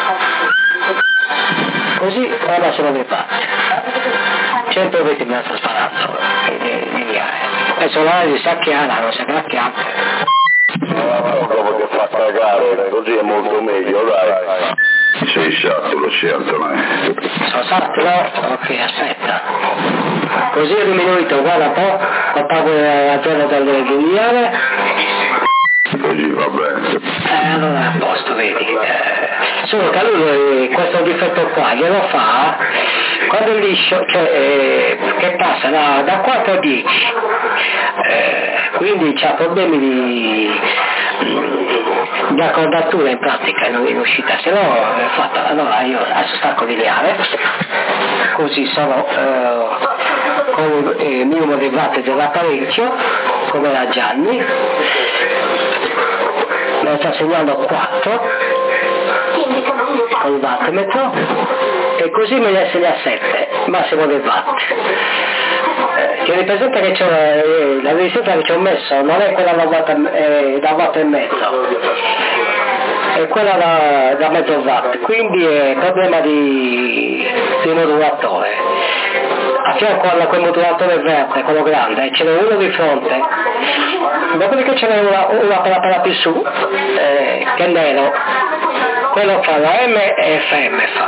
[SPEAKER 1] Così con Massimo del Watt. centoventi me la sta sparando e lineare. E sono là di Sacchiana, non si gracchia.
[SPEAKER 2] No, dopo che fa cagare, così è molto meglio, dai.
[SPEAKER 4] Sei saturo, certo, ma
[SPEAKER 1] Sono saturo? Ok, aspetta. Così è diminuito, guarda un po', ho pago la zona del lineare.
[SPEAKER 4] così va bene.
[SPEAKER 1] Eh, allora a posto, vedi. Eh, solo che lui questo difetto qua glielo fa quando è liscio, cioè eh, che passa da, da quattro a dieci. Eh, quindi c'ha problemi di, di accordatura in pratica in, in uscita, se no è fatta. Allora io adesso stacco lineare, così sono eh, con il minimo dei watt dell'apparecchio, come la Gianni. Me sta segnando quattro con il wattmetro e così me ne segna sette, massimo del watt. Eh, tieni presente che c'è eh, la resistenza che ci ho messo non è quella da watt, eh, da watt e mezzo, è quella da, da mezzo watt, quindi è problema di, di modulatore. A fianco a quel modulatore verde, quello grande, ce n'è uno di fronte, dopodiché ce n'è una, una per la palla più su, eh, che è nero, quello fa la M e F M fa.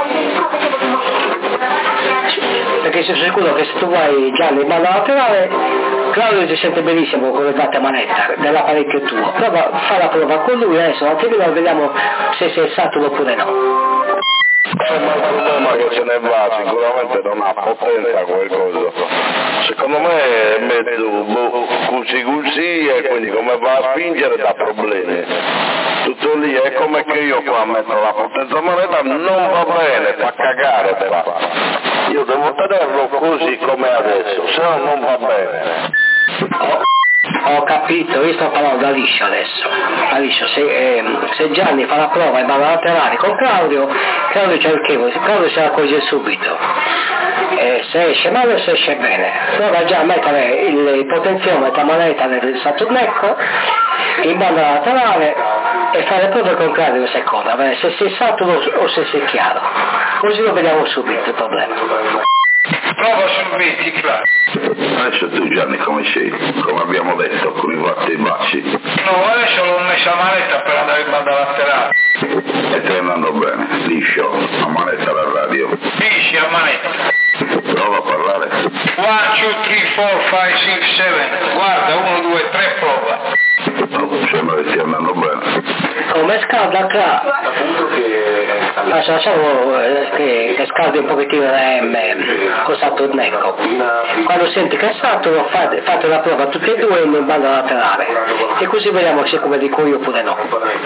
[SPEAKER 1] Perché sono sicuro che se tu vai giallo in banda laterale, Claudio si sente benissimo con le date a manetta dell'apparecchio tuo. Prova, fa la prova con lui adesso, altrimenti vediamo se sei saturo oppure no.
[SPEAKER 2] Insomma il problema che se ne va sicuramente non ha potenza quel coso. Secondo me è mezzo boh, così così e quindi come va a spingere dà problemi. Tutto lì è come che io qua metto la potenza manetta, non va bene, fa cagare te va. Io devo tenerlo così come adesso, se no non va bene.
[SPEAKER 1] Oh. Ho capito, io sto parlando da liscio adesso, da liscio. Se, eh, se Gianni fa la prova in banda laterale con Claudio, Claudio c'è il chievo, Claudio se la accorge subito, eh, se esce male o se esce bene. Prova già a mettere il potenziometro a manetta del Saturnecco in banda laterale e fare prove con Claudio in seconda, se sei saturo o se sei chiaro, così lo vediamo subito il problema.
[SPEAKER 3] Prova sul venti, Claudio.
[SPEAKER 4] Adesso tu Gianni come sei? Come abbiamo detto, con i watt e i baci.
[SPEAKER 3] No, adesso l'ho messa a manetta per andare in banda laterale.
[SPEAKER 4] E stai andando bene, liscio, a manetta alla radio.
[SPEAKER 3] Lisci a manetta.
[SPEAKER 4] Prova a parlare.
[SPEAKER 3] one, two, three, four, five, six, seven. Guarda, uno, due, tre, prova.
[SPEAKER 4] Oh, sembra che stia andando bene.
[SPEAKER 1] Come scalda qua? Adesso lasciamo eh, che, che scaldi un pochettino la M con Saturnecco. Quando senti che è saturo fate, fate la prova tutti e due in banda laterale e così vediamo se come dico io oppure no.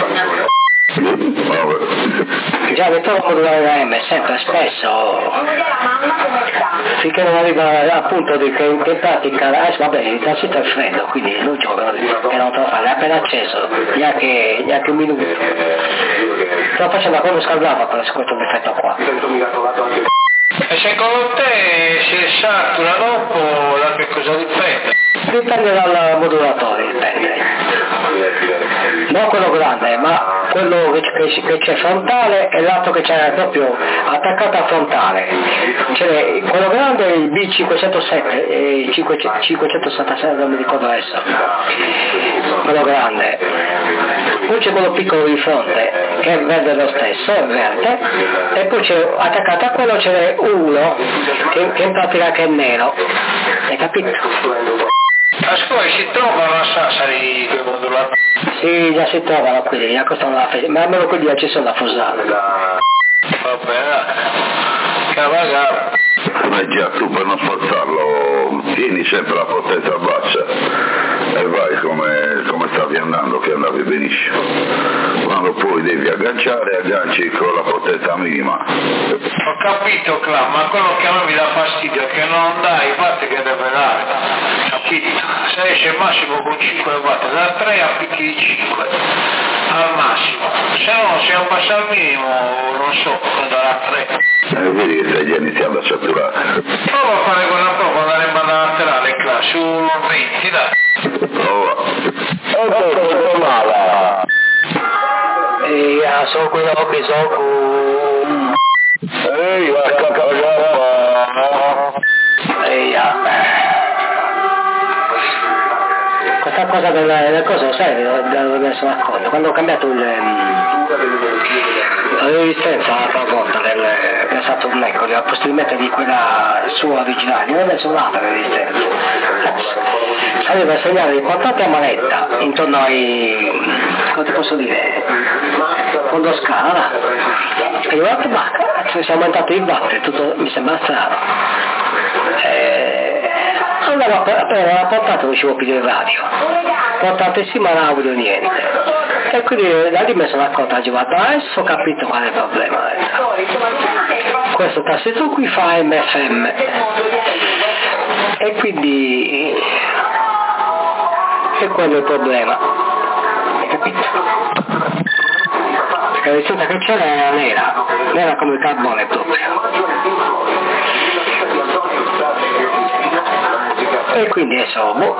[SPEAKER 1] Già le trovo modulare la M sempre spesso finché non arriva al punto di che in pratica adesso vabbè il transito è freddo quindi non gioca e non te lo fa, l'ha appena acceso neanche, neanche un minuto sto facendo come scaldava con questo difetto qua.
[SPEAKER 3] E secondo te se satura dopo da che cosa dipende?
[SPEAKER 1] Dipende dal modulatore, dipende. Non quello grande, ma quello che, che, che c'è frontale e l'altro che c'è proprio attaccato a frontale. C'è quello grande è il B cinquecentosette e cinquecentosettantasei non mi ricordo adesso. Quello grande. poi c'è quello piccolo di fronte che è verde lo stesso, è verde, e poi c'è attaccato a quello c'è uno che, che in pratica che è nero, hai capito?
[SPEAKER 3] Ascolta, si trovano a Sassari quei modulatori?
[SPEAKER 1] Sì, già si trovano quelli, a costano la fede, ma almeno quelli ci sono da Fosano.
[SPEAKER 3] Va bene, cavagare.
[SPEAKER 4] Ma già, tu per non sforzarlo tieni sempre la potenza bassa e vai come, come stavi andando, che andavi benissimo. Quando poi devi agganciare, agganci con la potenza minima.
[SPEAKER 3] Ho capito, Cla, ma quello che a me mi dà fastidio è che non dai i fatti che deve dare, capito? Se esce massimo con cinque watt, da tre a picchi di cinque al massimo, se no se abbassa al minimo non so, darà tre.
[SPEAKER 4] E vedi che stai già iniziando a saturare.
[SPEAKER 3] Prova a fare quella prova, andare in banda laterale, Cla, su venti, dai.
[SPEAKER 4] Prova.
[SPEAKER 2] E poi non male.
[SPEAKER 1] E a so quello che ho bisogno.
[SPEAKER 2] Ehi, va a cagare.
[SPEAKER 1] E a... Questa cosa del, del coso, sai, da dove me ne sono accorto? Quando ho cambiato il, la resistenza alla volta del pensato un ecco, al posto di mettergli quella sua originale, non è suonata la resistenza. Aveva il segnale di quattro a manetta intorno ai, come ti posso dire, fondo scala. E io ho detto, ma si è aumentato il watt, tutto mi sembra strano. E allora appena l'ha portato non ci può più il radio, portate sì ma l'audio niente, e quindi da lì mi sono accorto, guarda, adesso ho capito qual è il problema. Questo tassetto qui fa M F M e quindi è quello il problema, hai capito? Perché la resistenza che c'era era nera, nera come il carbone proprio. E quindi adesso, boh,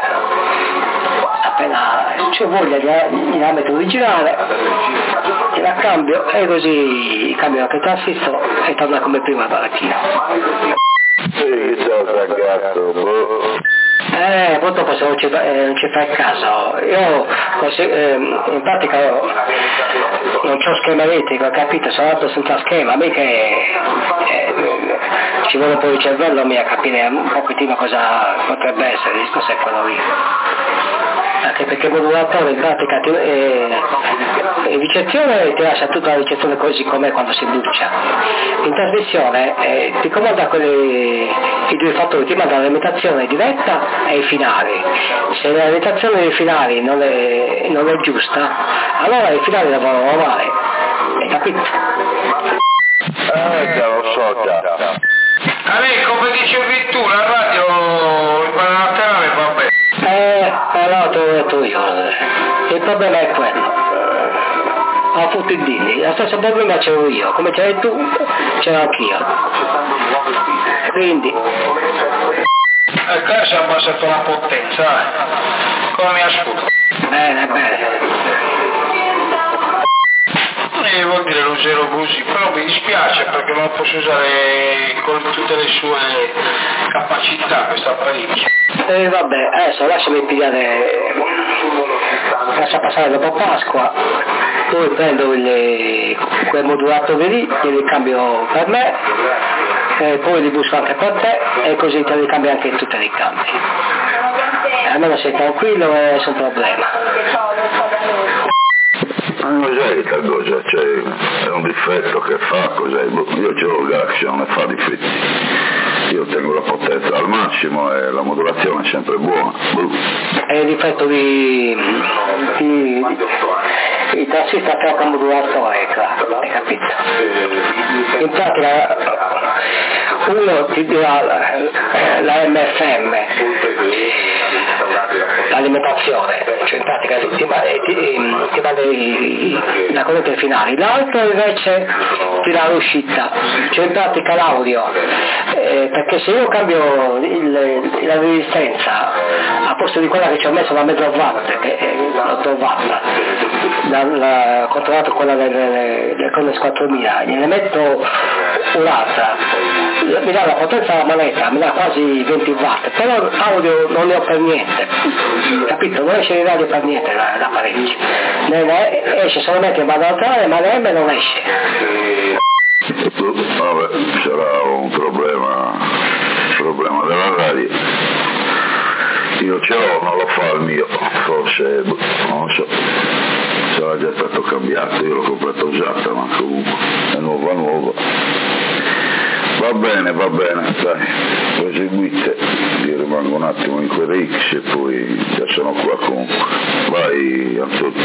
[SPEAKER 1] appena c'ho voglia di la metto originale, la cambio e così cambio anche il transistor e torna come prima la baracchina.
[SPEAKER 2] Sì, sono ragazzo, boh.
[SPEAKER 1] Eh, purtroppo se non ci, eh, non ci fa il caso, io eh, in pratica io non c'ho schema elettrico, capito? Sono andato senza schema, mica eh, ci vuole poi il cervello a capire un pochettino cosa potrebbe essere, il discorso è quello lì. Anche perché il modulatore in pratica ti, eh, in ricezione ti lascia tutta la ricezione così com'è quando si brucia, in trasmissione eh, ti comanda quelli, i due fattori, ti manda l'alimentazione diretta e i finali. Se l'alimentazione dei finali non è, non è giusta, allora i finali lavorano male, hai capito?
[SPEAKER 2] Eh già lo so già.
[SPEAKER 3] A lei come dicevi tu, la radio il laterale va bene.
[SPEAKER 1] Eh, allora te l'ho detto io, il problema è quello. A Futtidini, lo stesso problema c'ero io, come c'eri tu, c'ero anch'io. Quindi...
[SPEAKER 3] E qua si è abbassato la potenza, eh. Come mi ascolta?
[SPEAKER 1] Bene, bene.
[SPEAKER 3] E vuol dire lo zero così, però mi dispiace perché non posso usare con tutte le sue capacità questo apparecchio.
[SPEAKER 1] E vabbè, adesso lasciami pigliare, lascia passare dopo Pasqua, poi prendo il, quel modulatori lì, glieli cambio per me, e poi li busco anche per te e così te li cambio anche in tutti i cambi. Almeno sei tranquillo e nessun problema.
[SPEAKER 4] Ma cos'è questa cosa? Cioè, è un difetto che fa, cos'è? Io c'ho Galaxy, non fa difetti. Io tengo la potenza al massimo e la modulazione è sempre buona.
[SPEAKER 1] È il difetto di... di il tassista attacca il modulatore, hai capito? In pratica uno ti dirà la, la M F M, l'alimentazione, cioè in pratica ti, ti, ti manda la corrente finale, l'altro invece ti dà l'uscita, cioè in pratica l'audio, eh, perché se io cambio il, la resistenza a posto di quella che ci ho messo da mezzo watt, che è otto watt, dal controllato quella del, del Connes quattromila, gliene metto un'altra, mi dà la potenza della manetta, mi dà quasi venti watt, però audio non ne ho per niente, capito? Non esce in radio per niente l'apparecchio, esce solamente in banda altrale, ma l'M non esce.
[SPEAKER 4] Vabbè, sarà un problema, problema della radio. Io ce l'ho, non lo fa il mio, forse, non lo so, sarà già stato cambiato, io l'ho comprato usata, ma comunque è nuova nuova. Va bene, va bene, dai, proseguite, io rimango un attimo in quelle X e poi già sono qua comunque. Vai Antonio.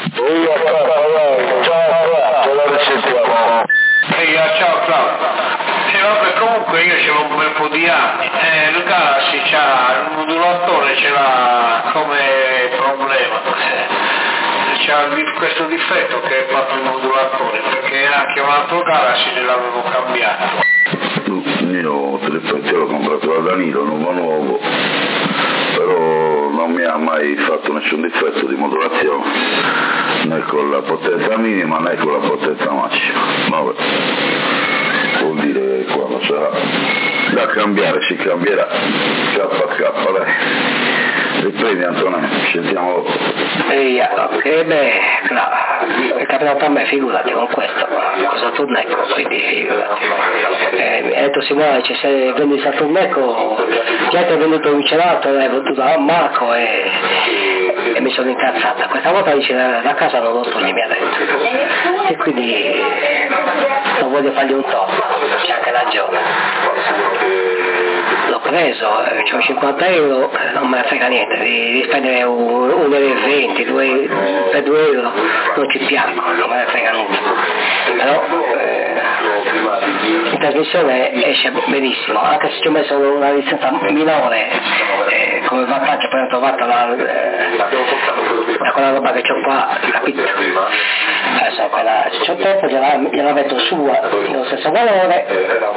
[SPEAKER 4] Ciao, la risentiamo.
[SPEAKER 3] Ehi, ciao Claudio. E vabbè, comunque io ce l'ho un bel po' di anni, eh, il Galaxy c'ha il modulatore, ce l'ha come problema, c'ha questo difetto che è fatto il modulatore, perché anche un altro Galaxy ce l'avevo cambiato.
[SPEAKER 4] Io te l'ho comprato da Danilo, nuovo nuovo, però non mi ha mai fatto nessun difetto di modulazione, né con la potenza minima né con la potenza massima. Vabbè, vuol dire che quando sarà da cambiare si cambierà. K K, dai. Riprendi Antonio, sentiamo dopo.
[SPEAKER 1] Ehi, ok, beh, no, è capitato a me, figurati con questo, con Saturnecco, quindi figurati. Eh, mi ha detto Simone, ci sei venuto Saturnecco, già ti è venuto un celato, l'hai venduto da Marco e, e mi sono incazzata. Questa volta dice la casa non lo togli, mi ha detto. E quindi non voglio fargli un top, c'è anche ragione. L'ho preso, c'ho cinquanta euro, non me ne frega niente, di, di spendere un, un euro e venti, due, per due euro non ci piango, non me ne frega nulla. Però eh, in trasmissione esce benissimo, anche se ci ho messo una licenza minore, eh, come vantaggio poi ho trovato la, eh, da quella roba che c'ho qua, capito? Adesso quella, se c'ho tempo gliela, gliela metto su, nello stesso valore,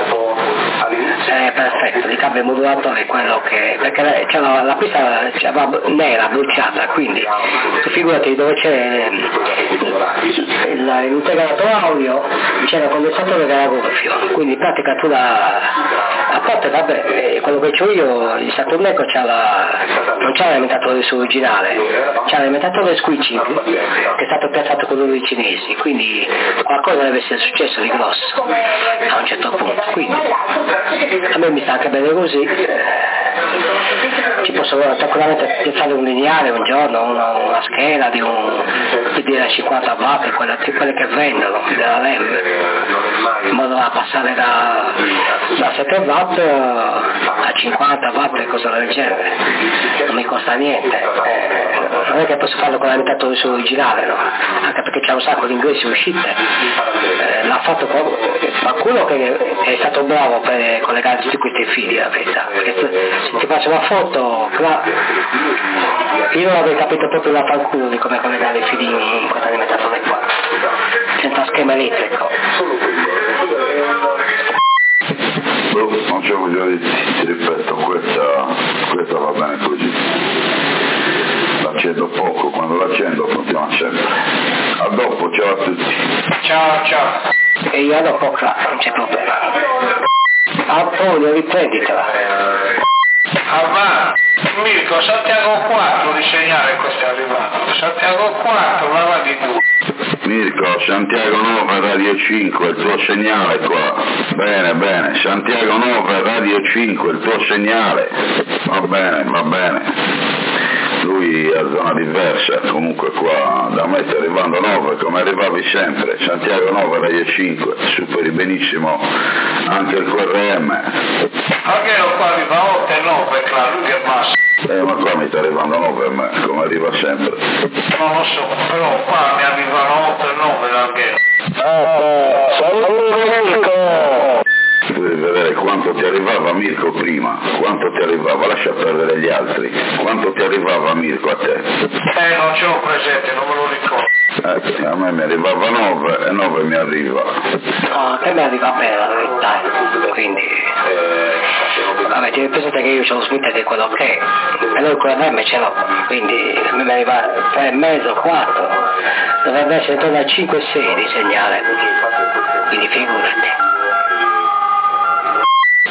[SPEAKER 1] è perfetto, di cambio modulatore quello che, perché c'è la, la pista c'era nera, bruciata, quindi tu figurati dove c'è l'integrato audio, c'era il condensatore che era gonfio, quindi in pratica tu la, a parte vabbè, quello che c'ho io, il Saturnecco c'ha la, non c'ha l'alimentatore su originale, c'ha l'alimentatore switching che è stato piazzato con uno dei cinesi, quindi qualcosa deve essere successo di grosso a un certo punto, quindi a me mi sta anche bene così, ci posso tranquillamente piazzare un lineare un giorno, una, una scheda di un per dire cinquanta watt, quelle, quelle che vendono della LEM, in modo da passare da, da sette watt a cinquanta watt e cose del genere, non mi costa niente, eh, non è che posso farlo con l'alimentatore su originale, no? Anche perché c'è un sacco di ingressi e uscite, eh, l'ha fatto qualcuno che è stato bravo per collegare tutti questi fili, la verità, perché se ti faccio una foto, io non avrei capito proprio la fanculo di come collegare i fili in questo alimentatore qua, senza schema elettrico.
[SPEAKER 4] Non c'è voglia di ti ripeto, questa, questa va bene così. L'accendo poco, quando l'accendo funziona sempre. A dopo, ciao a tutti.
[SPEAKER 3] Ciao, ciao.
[SPEAKER 1] E io a dopo, non c'è problema. Antonio, riprenditela.
[SPEAKER 3] Ah, Mirko, Santiago quattro di segnale questo è arrivato. Santiago quattro, ma va di tu.
[SPEAKER 4] Mirko, Santiago nove, Radio cinque, il tuo segnale qua. Bene, bene. Santiago nove, Radio cinque, il tuo segnale. Va bene, va bene. Lui ha zona diversa, comunque qua da me sta arrivando nove, come arrivavi sempre. Santiago nove, Radio cinque, superi benissimo anche il Q R M.
[SPEAKER 3] Anche io qua arriva otto e nove, claro, lui che passa.
[SPEAKER 4] Eh, ma qua mi sta arrivando nove a me, come arriva sempre.
[SPEAKER 3] Non lo so, però qua mi arrivano otto e nove anche.
[SPEAKER 2] Ah, saluto Mirko!
[SPEAKER 4] Devi vedere quanto ti arrivava Mirko prima, quanto ti arrivava, lascia perdere gli altri, quanto ti arrivava Mirko a te?
[SPEAKER 3] Eh, non ce l'ho presente, non me lo ricordo.
[SPEAKER 4] Eh, a me mi arrivava nove e nove mi arriva.
[SPEAKER 1] No, a te mi arriva bene la verità, quindi vabbè, ti pensate che io c'ho lo Smith di quello che è, e lui con la M ce l'ho, quindi a me mi arriva tre e mezzo, quattro, dovrebbe essere intorno a cinque e sei di segnale, quindi figurati.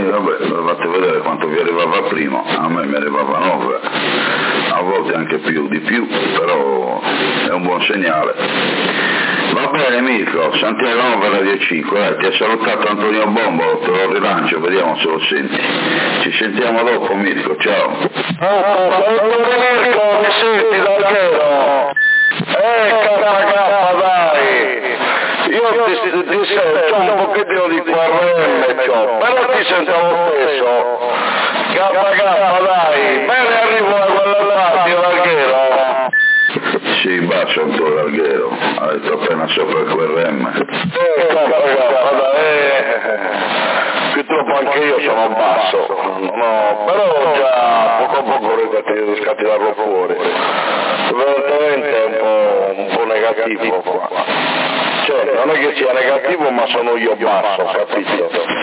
[SPEAKER 4] vabbè, fate vedere quanto vi arrivava prima, a me mi arrivava nove, a volte anche più di più, però è un buon segnale. Va bene Mirko, Santiago nove Radio cinque, eh, ti ha salutato Antonio Bombo, te lo rilancio, vediamo se lo senti. Ci sentiamo dopo Mirko, ciao.
[SPEAKER 2] Ah, Mirko, mi senti davvero? Eh, K K, dai! Io ti, ti, ti sento un pochettino di Q R M, però ti sento lo stesso. K K, dai! Bene, arrivo da quella radio, Larghero.
[SPEAKER 4] Sì, bacio Antonio Larghero, ha detto appena sopra il Q R M.
[SPEAKER 2] Eh, K K, dai! Purtroppo anche io sono basso, no, però già poco a poco riesco a tirarlo fuori. Veramente è un po', un po' negativo qua. Cioè, non è che sia negativo, ma sono io basso, capito?